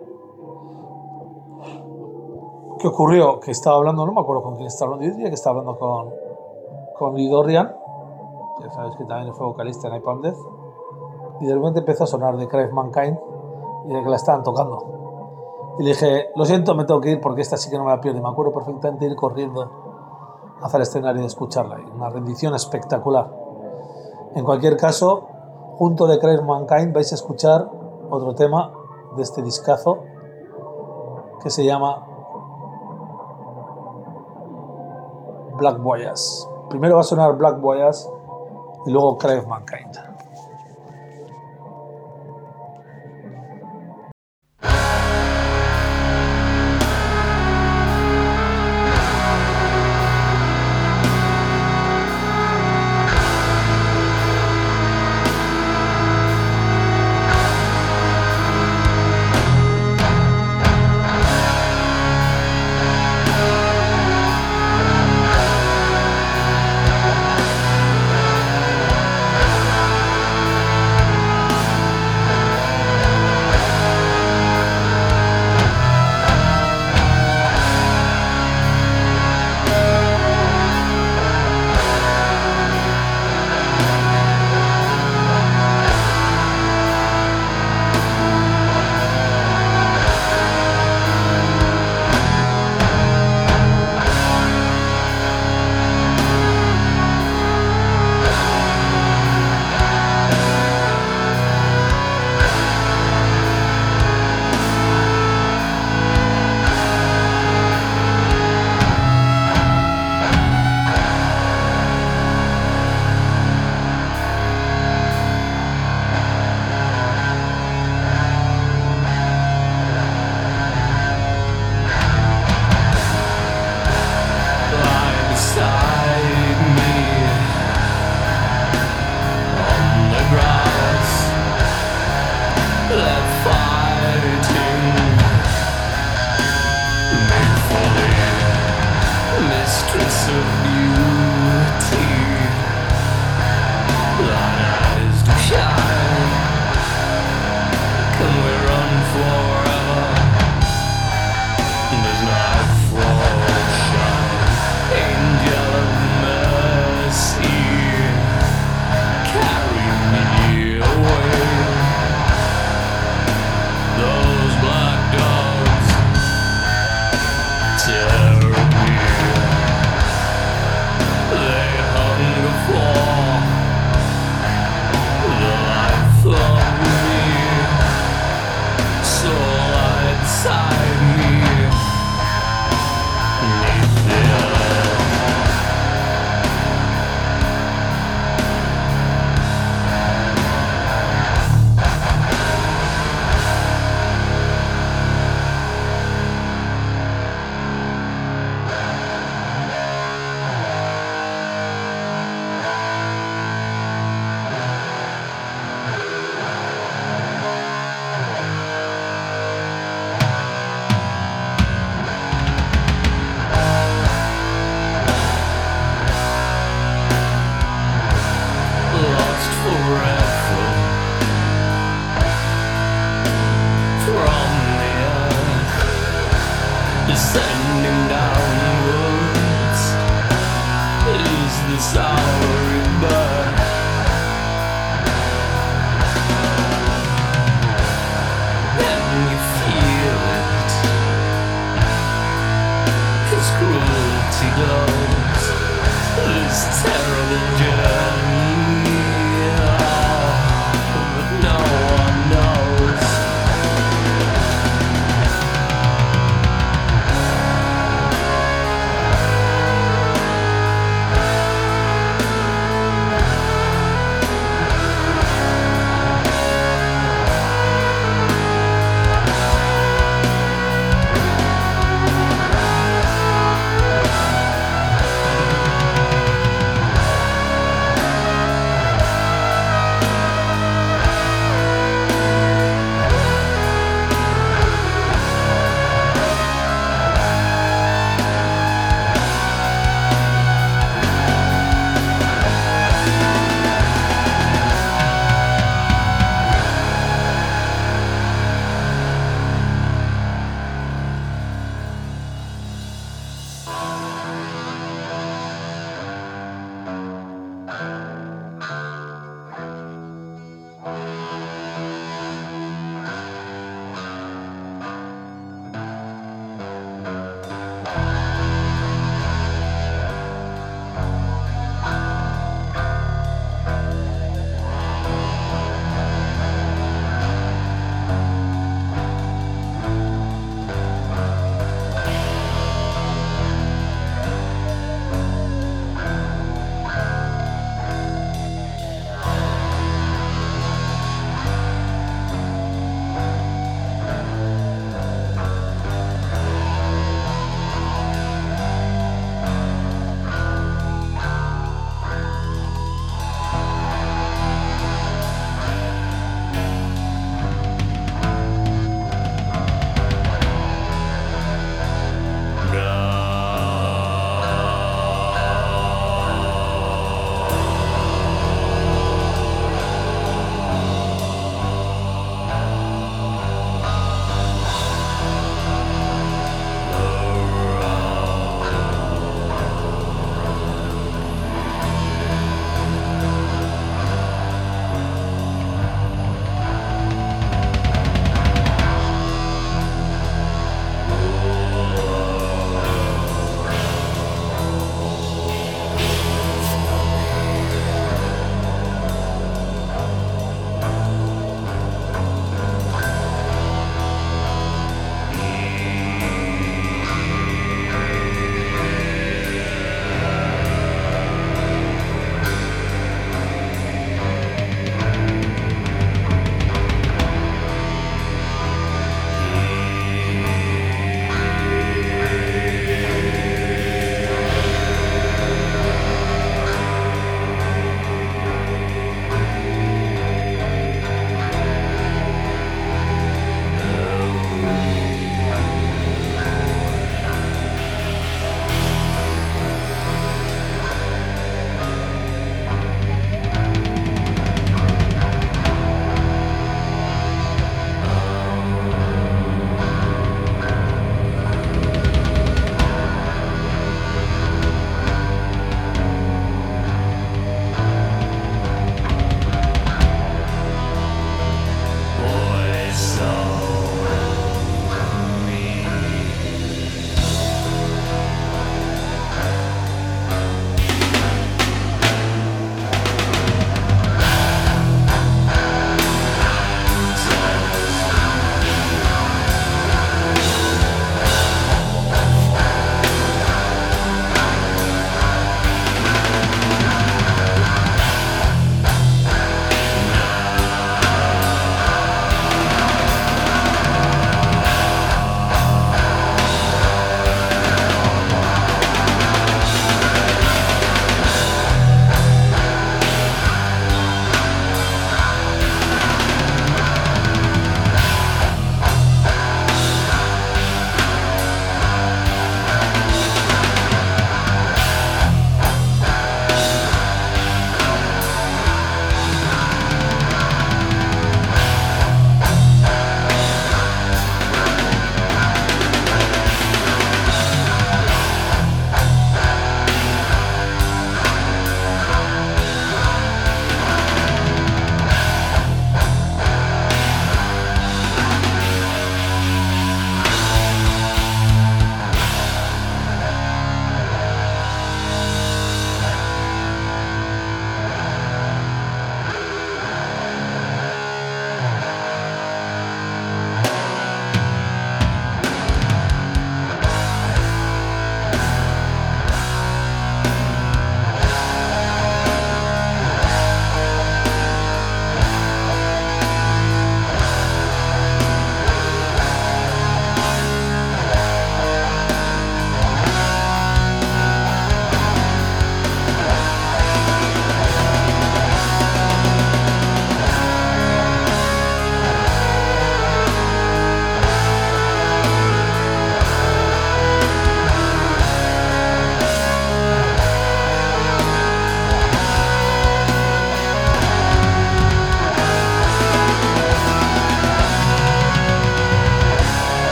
¿qué ocurrió? Que estaba hablando, no me acuerdo con quién estaba hablando, yo diría que estaba hablando con, con Lee Dorian, que sabes que también fue vocalista en Napalm Death, y de repente empezó a sonar de Cry of Mankind y de que la estaban tocando. Y le dije, lo siento, me tengo que ir porque esta sí que no me la pierdo. Y me acuerdo perfectamente de ir corriendo hacia el escenario y de escucharla. Y una rendición espectacular. En cualquier caso, junto de Cry of Mankind vais a escuchar otro tema de este discazo que se llama Black Boyas. Primero va a sonar Black Boyas y luego Cry of Mankind. Descending downwards is the sour birth. Then you feel it. His cruelty glows. This terrible journey, oh, but no one knows.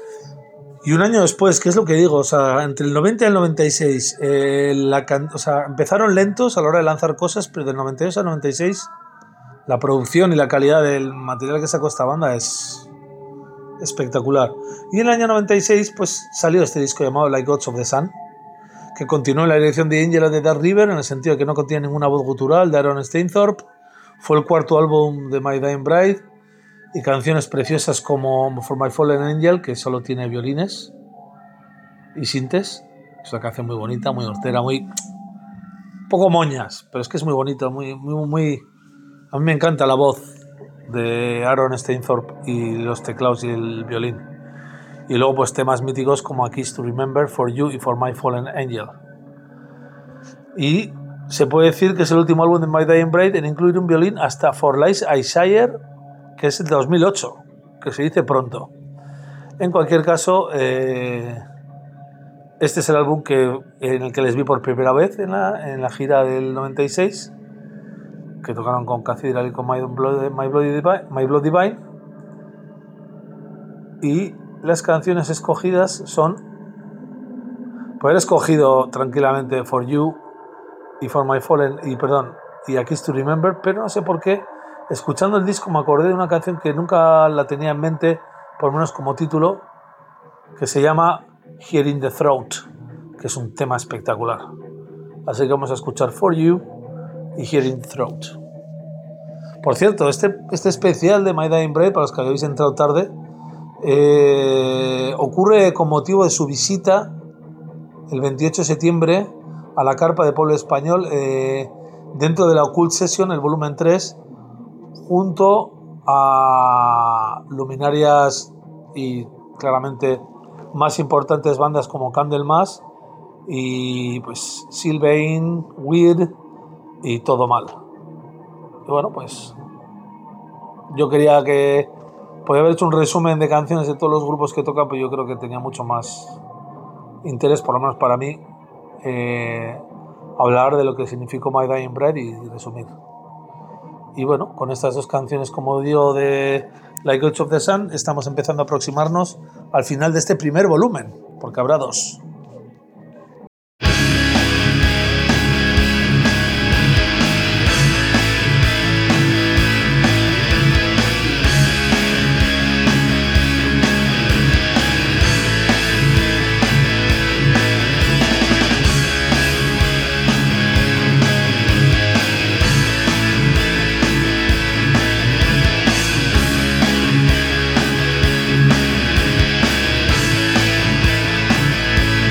Y un año después, ¿qué es lo que digo? O sea, entre el noventa y el noventa y seis, eh, la can- o sea, empezaron lentos a la hora de lanzar cosas, pero del noventa y dos al noventa y seis la producción y la calidad del material que sacó esta banda es espectacular. Y en el año noventa y seis pues salió este disco llamado Like Gods of the Sun, que continuó en la dirección de Angel of the Dark River, en el sentido de que no contiene ninguna voz gutural, de Aaron Stainthorpe. Fue el cuarto álbum de My Dying Bride, y canciones preciosas como For My Fallen Angel, que solo tiene violines y sintes. Es una canción muy bonita, muy hortera, muy poco moñas, pero es que es muy bonita, muy, muy, muy... A mí me encanta la voz de Aaron Stainthorpe y los teclados y el violín. Y luego pues temas míticos como A Kiss to Remember, For You y For My Fallen Angel. Y se puede decir que es el último álbum de My Dying Bride en incluir un violín hasta For Lies I Share, que es el de dos mil ocho, que se dice pronto. En cualquier caso, eh, este es el álbum que, en el que les vi por primera vez en la, en la gira del noventa y seis, que tocaron con Cathedral y con My Blood, My Blood Divine, My Blood Divine. Y las canciones escogidas son... Poder escogido tranquilamente For You y For My Fallen, y perdón, y A Kiss to Remember, pero no sé por qué, escuchando el disco me acordé de una canción que nunca la tenía en mente, por lo menos como título, que se llama Here in the Throat, que es un tema espectacular. Así que vamos a escuchar For You y Here in the Throat. Por cierto, este, este especial de My Dying Bride, para los que habéis entrado tarde, eh, ocurre con motivo de su visita el veintiocho de septiembre a la carpa de Pueblo Español, eh, dentro de la Occult Session, el volumen tres, junto a luminarias y claramente más importantes bandas como Candlemas y pues Sylvain, Weird y Todo Mal. Y bueno, pues yo quería que podía haber hecho un resumen de canciones de todos los grupos que tocan, pero yo creo que tenía mucho más interés, por lo menos para mí, eh, hablar de lo que significó My Dying Bride y, y resumir. Y bueno, con estas dos canciones, como digo, de Like Gods of the Sun, estamos empezando a aproximarnos al final de este primer volumen, porque habrá dos. Here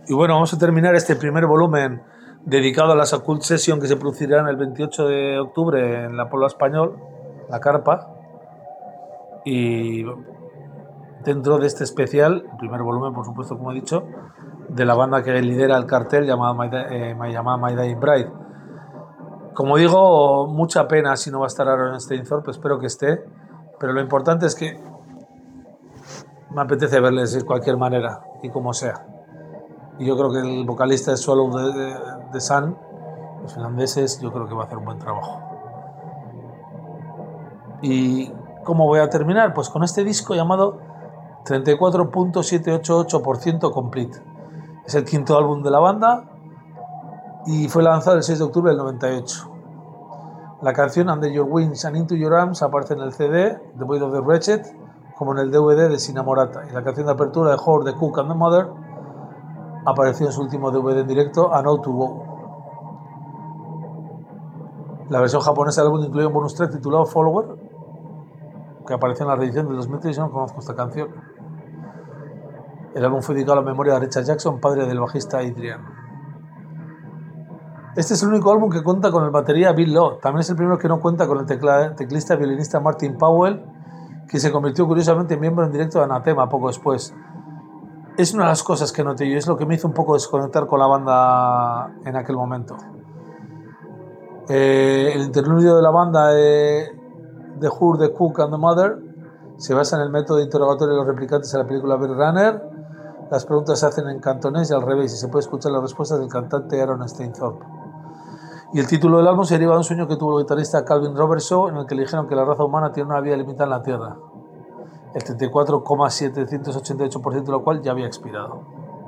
Y bueno, vamos a terminar este primer volumen dedicado a las Occult Session que se producirán el veintiocho de octubre en la Puebla Español, la Carpa. Y dentro de este especial, el primer volumen, por supuesto, como he dicho, de la banda que lidera el cartel llamada My, eh, llamada My Dying Bride. Como digo, mucha pena si no va a estar Aaron Stainthorpe, espero que esté, pero lo importante es que me apetece verles de cualquier manera y como sea. Y yo creo que el vocalista de Swallow de, de, de Sun, los finlandeses, yo creo que va a hacer un buen trabajo. ¿Y cómo voy a terminar? Pues con este disco llamado treinta y cuatro punto setecientos ochenta y ocho por ciento Complete. Es el quinto álbum de la banda y fue lanzado el seis de octubre del noventa y ocho. La canción Under Your Wings and Into Your Arms aparece en el C D The Void of the Wretched, como en el D V D de Sinamorata, y la canción de apertura de Horde, The Cook and the Mother apareció en su último D V D en directo, A Note to Go. La versión japonesa del álbum incluye un bonus track titulado Follower, que apareció en la reedición del dos mil tres y no conozco esta canción. El álbum fue dedicado a la memoria de Richard Jackson, padre del bajista Adrian. Este es el único álbum que cuenta con el batería Bill Law. También es el primero que no cuenta con el tecla, teclista y violinista Martin Powell, que se convirtió curiosamente en miembro en directo de Anathema poco después. Es una de las cosas que noté yo, es lo que me hizo un poco desconectar con la banda en aquel momento. Eh, el interludio de la banda de The Horde, The Cook and the Mother se basa en el método de interrogatorio de los replicantes de la película Blade Runner. Las preguntas se hacen en cantonés y al revés, y se puede escuchar las respuestas del cantante Aaron Stainthorpe. Y el título del álbum se deriva de un sueño que tuvo el guitarrista Calvin Robertson, en el que le dijeron que la raza humana tiene una vida limitada en la Tierra, el treinta y cuatro coma setecientos ochenta y ocho por ciento de lo cual ya había expirado.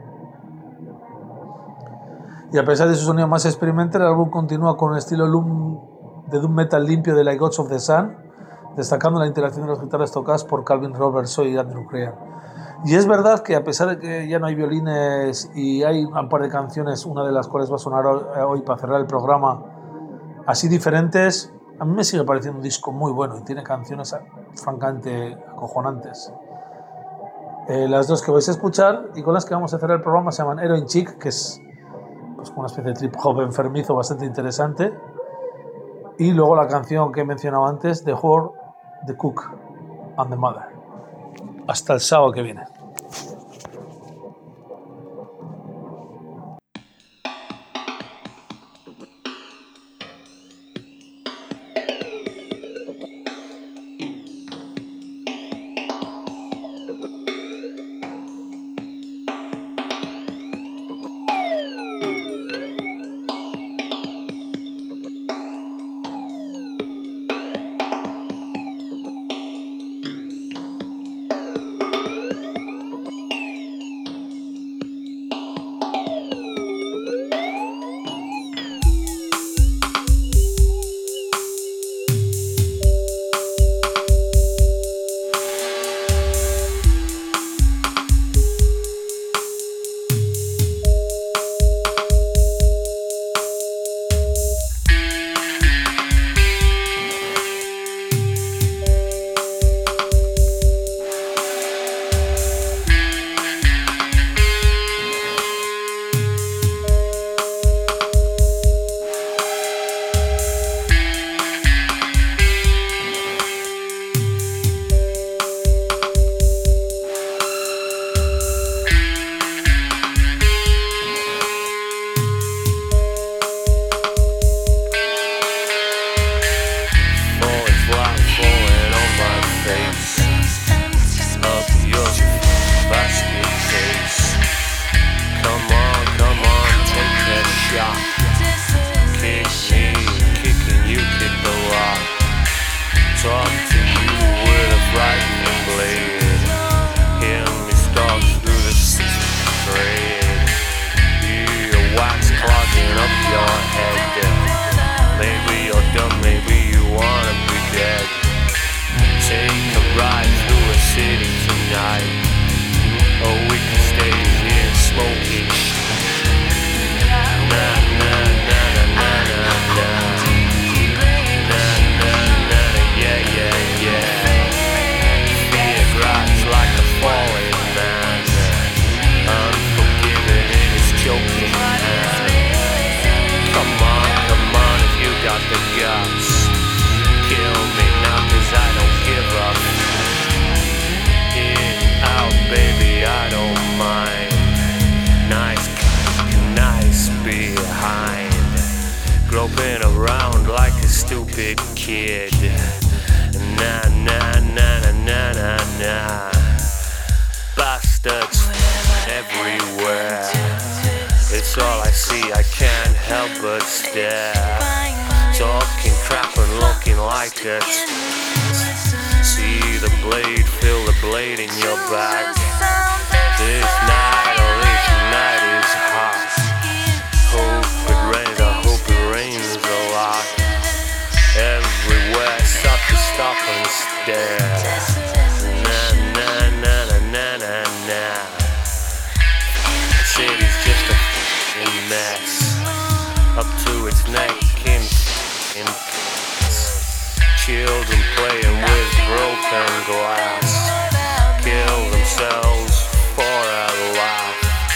Y a pesar de su sonido más experimental, el álbum continúa con un estilo de doom metal limpio de Like Gods of the Sun, destacando la interacción de las guitarras tocadas por Calvin Robertson y Andrew Crean. Y es verdad que a pesar de que ya no hay violines y hay un par de canciones, una de las cuales va a sonar hoy para cerrar el programa, así diferentes, a mí me sigue pareciendo un disco muy bueno y tiene canciones francamente acojonantes. Eh, las dos que vais a escuchar y con las que vamos a cerrar el programa se llaman Heroin Chic, que es pues, una especie de trip hop enfermizo bastante interesante, y luego la canción que he mencionado antes, The Horde, The Cook and the Mother. Hasta el sábado que viene. stupid kid. Na na na na na na na. Bastards everywhere. It's all I see, I can't help but stare. Talking crap and looking like a t- See the blade, feel the blade in your back. This night, oh this night is hot. Hope it rains, I hope it rains a lot. Everywhere, stop to stop and stare. Na na na na na na na. City's just a f***ing mess. Up to its neck in in children playing with broken glass. Kill themselves for a laugh.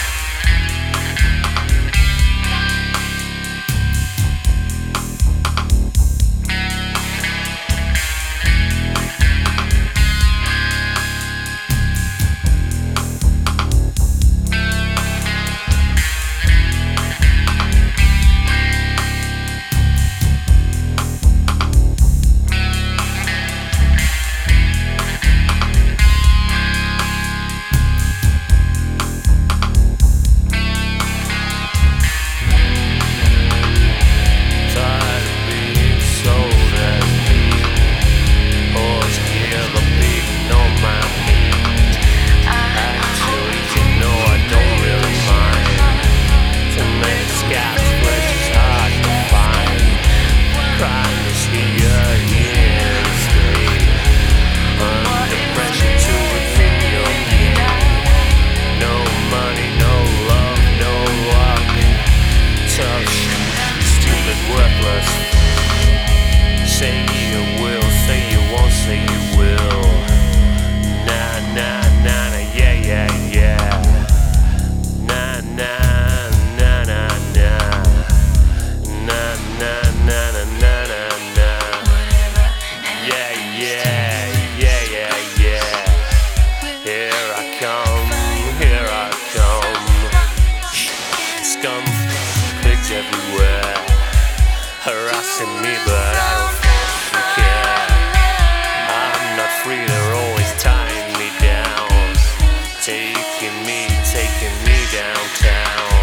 Everywhere harassing me, but I don't fucking care. I'm not free, they're always tying me down, taking me, taking me downtown.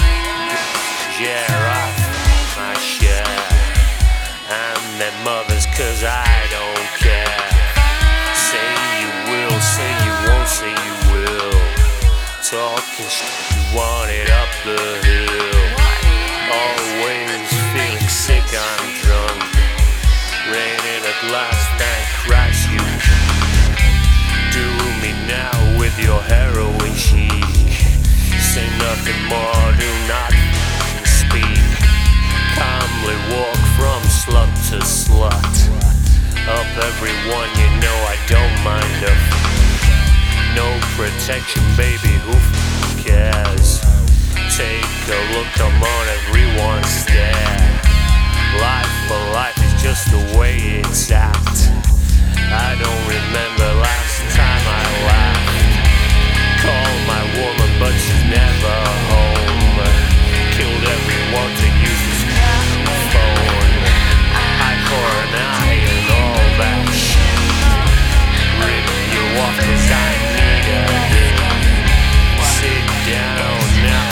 Yeah, I f- my share, and their mothers, cause I don't care. Say you will, say you won't, say you will. Talking shit, you want it up the hill. Always feeling sick, I'm drunk. Raining at last and crash you. Do me now with your heroin chic. Say nothing more, do not speak. Calmly walk from slut to slut. Up everyone, you know I don't mind a f- No protection, baby, who f- cares? Take a look, I'm on everyone's stare. Life for life is just the way it's act. I don't remember last time I laughed. Call my woman, but she's never home. Killed everyone to use this phone. Eye for an eye and all that shit. Rip you off cause I need a hit. Sit down now.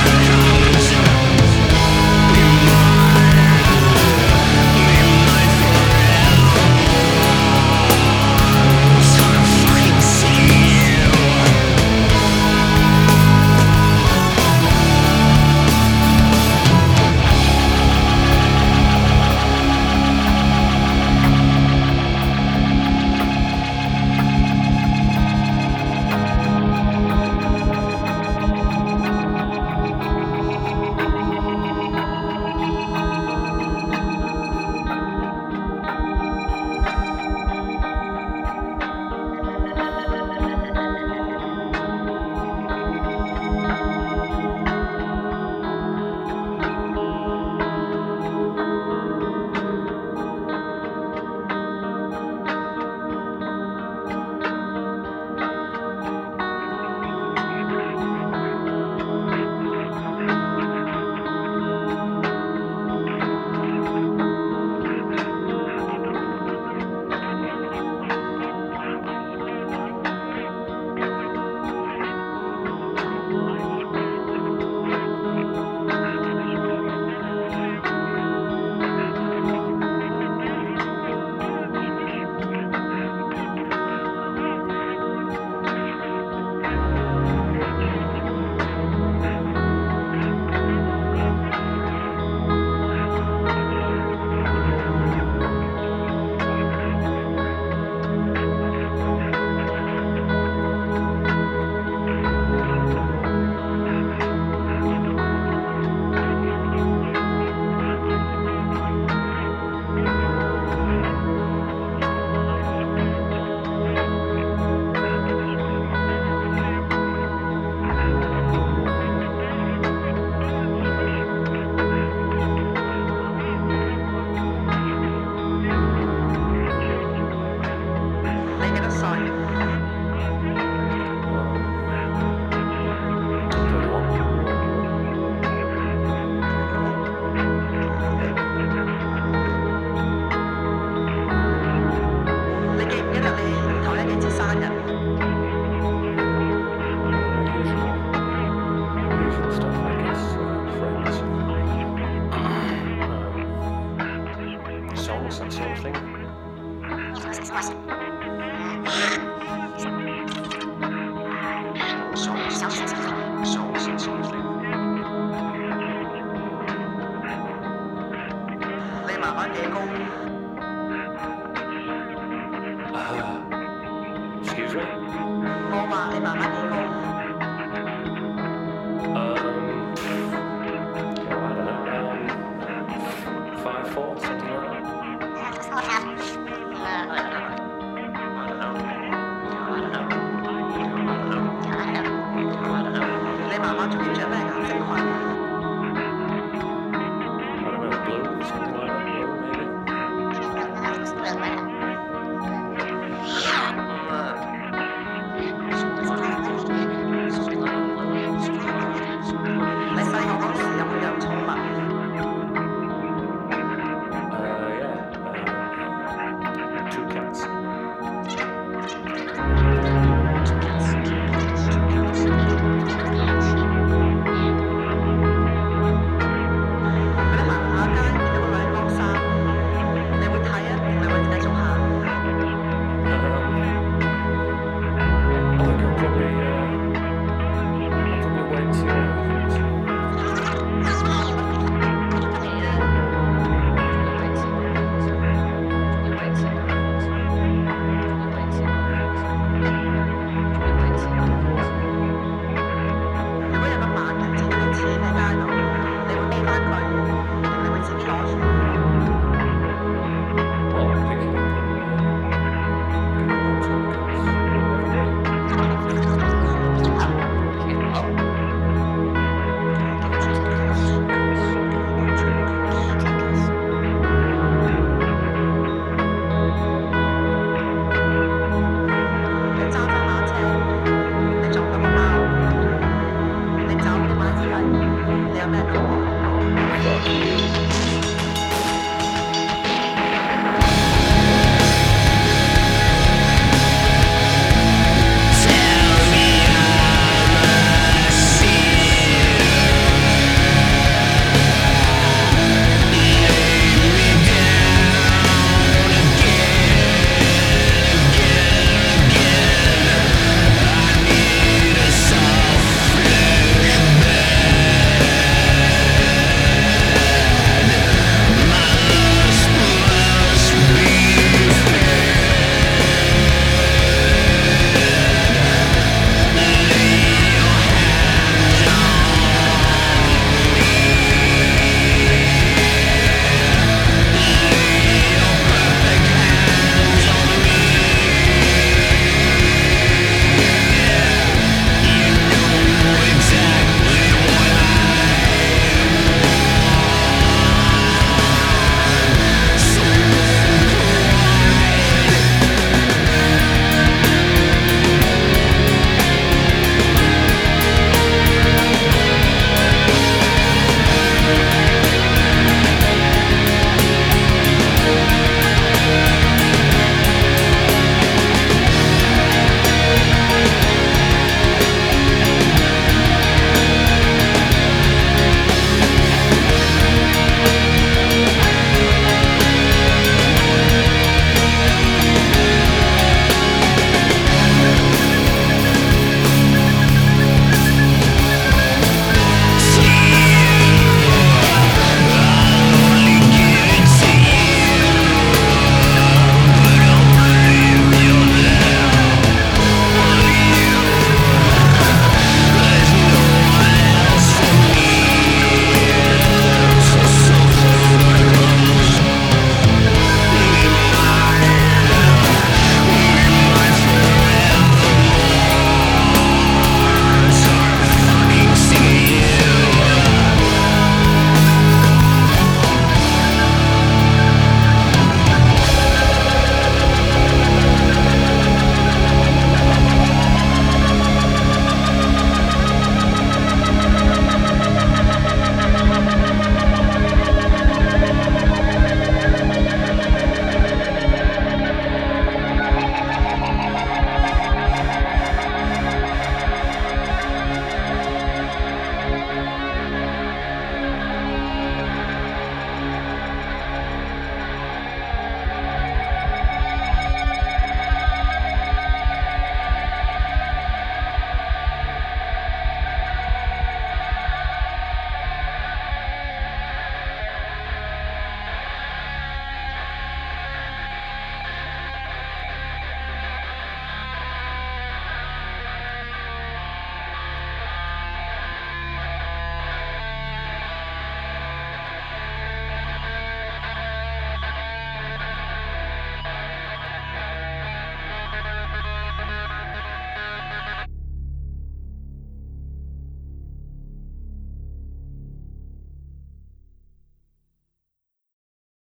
Fuck you.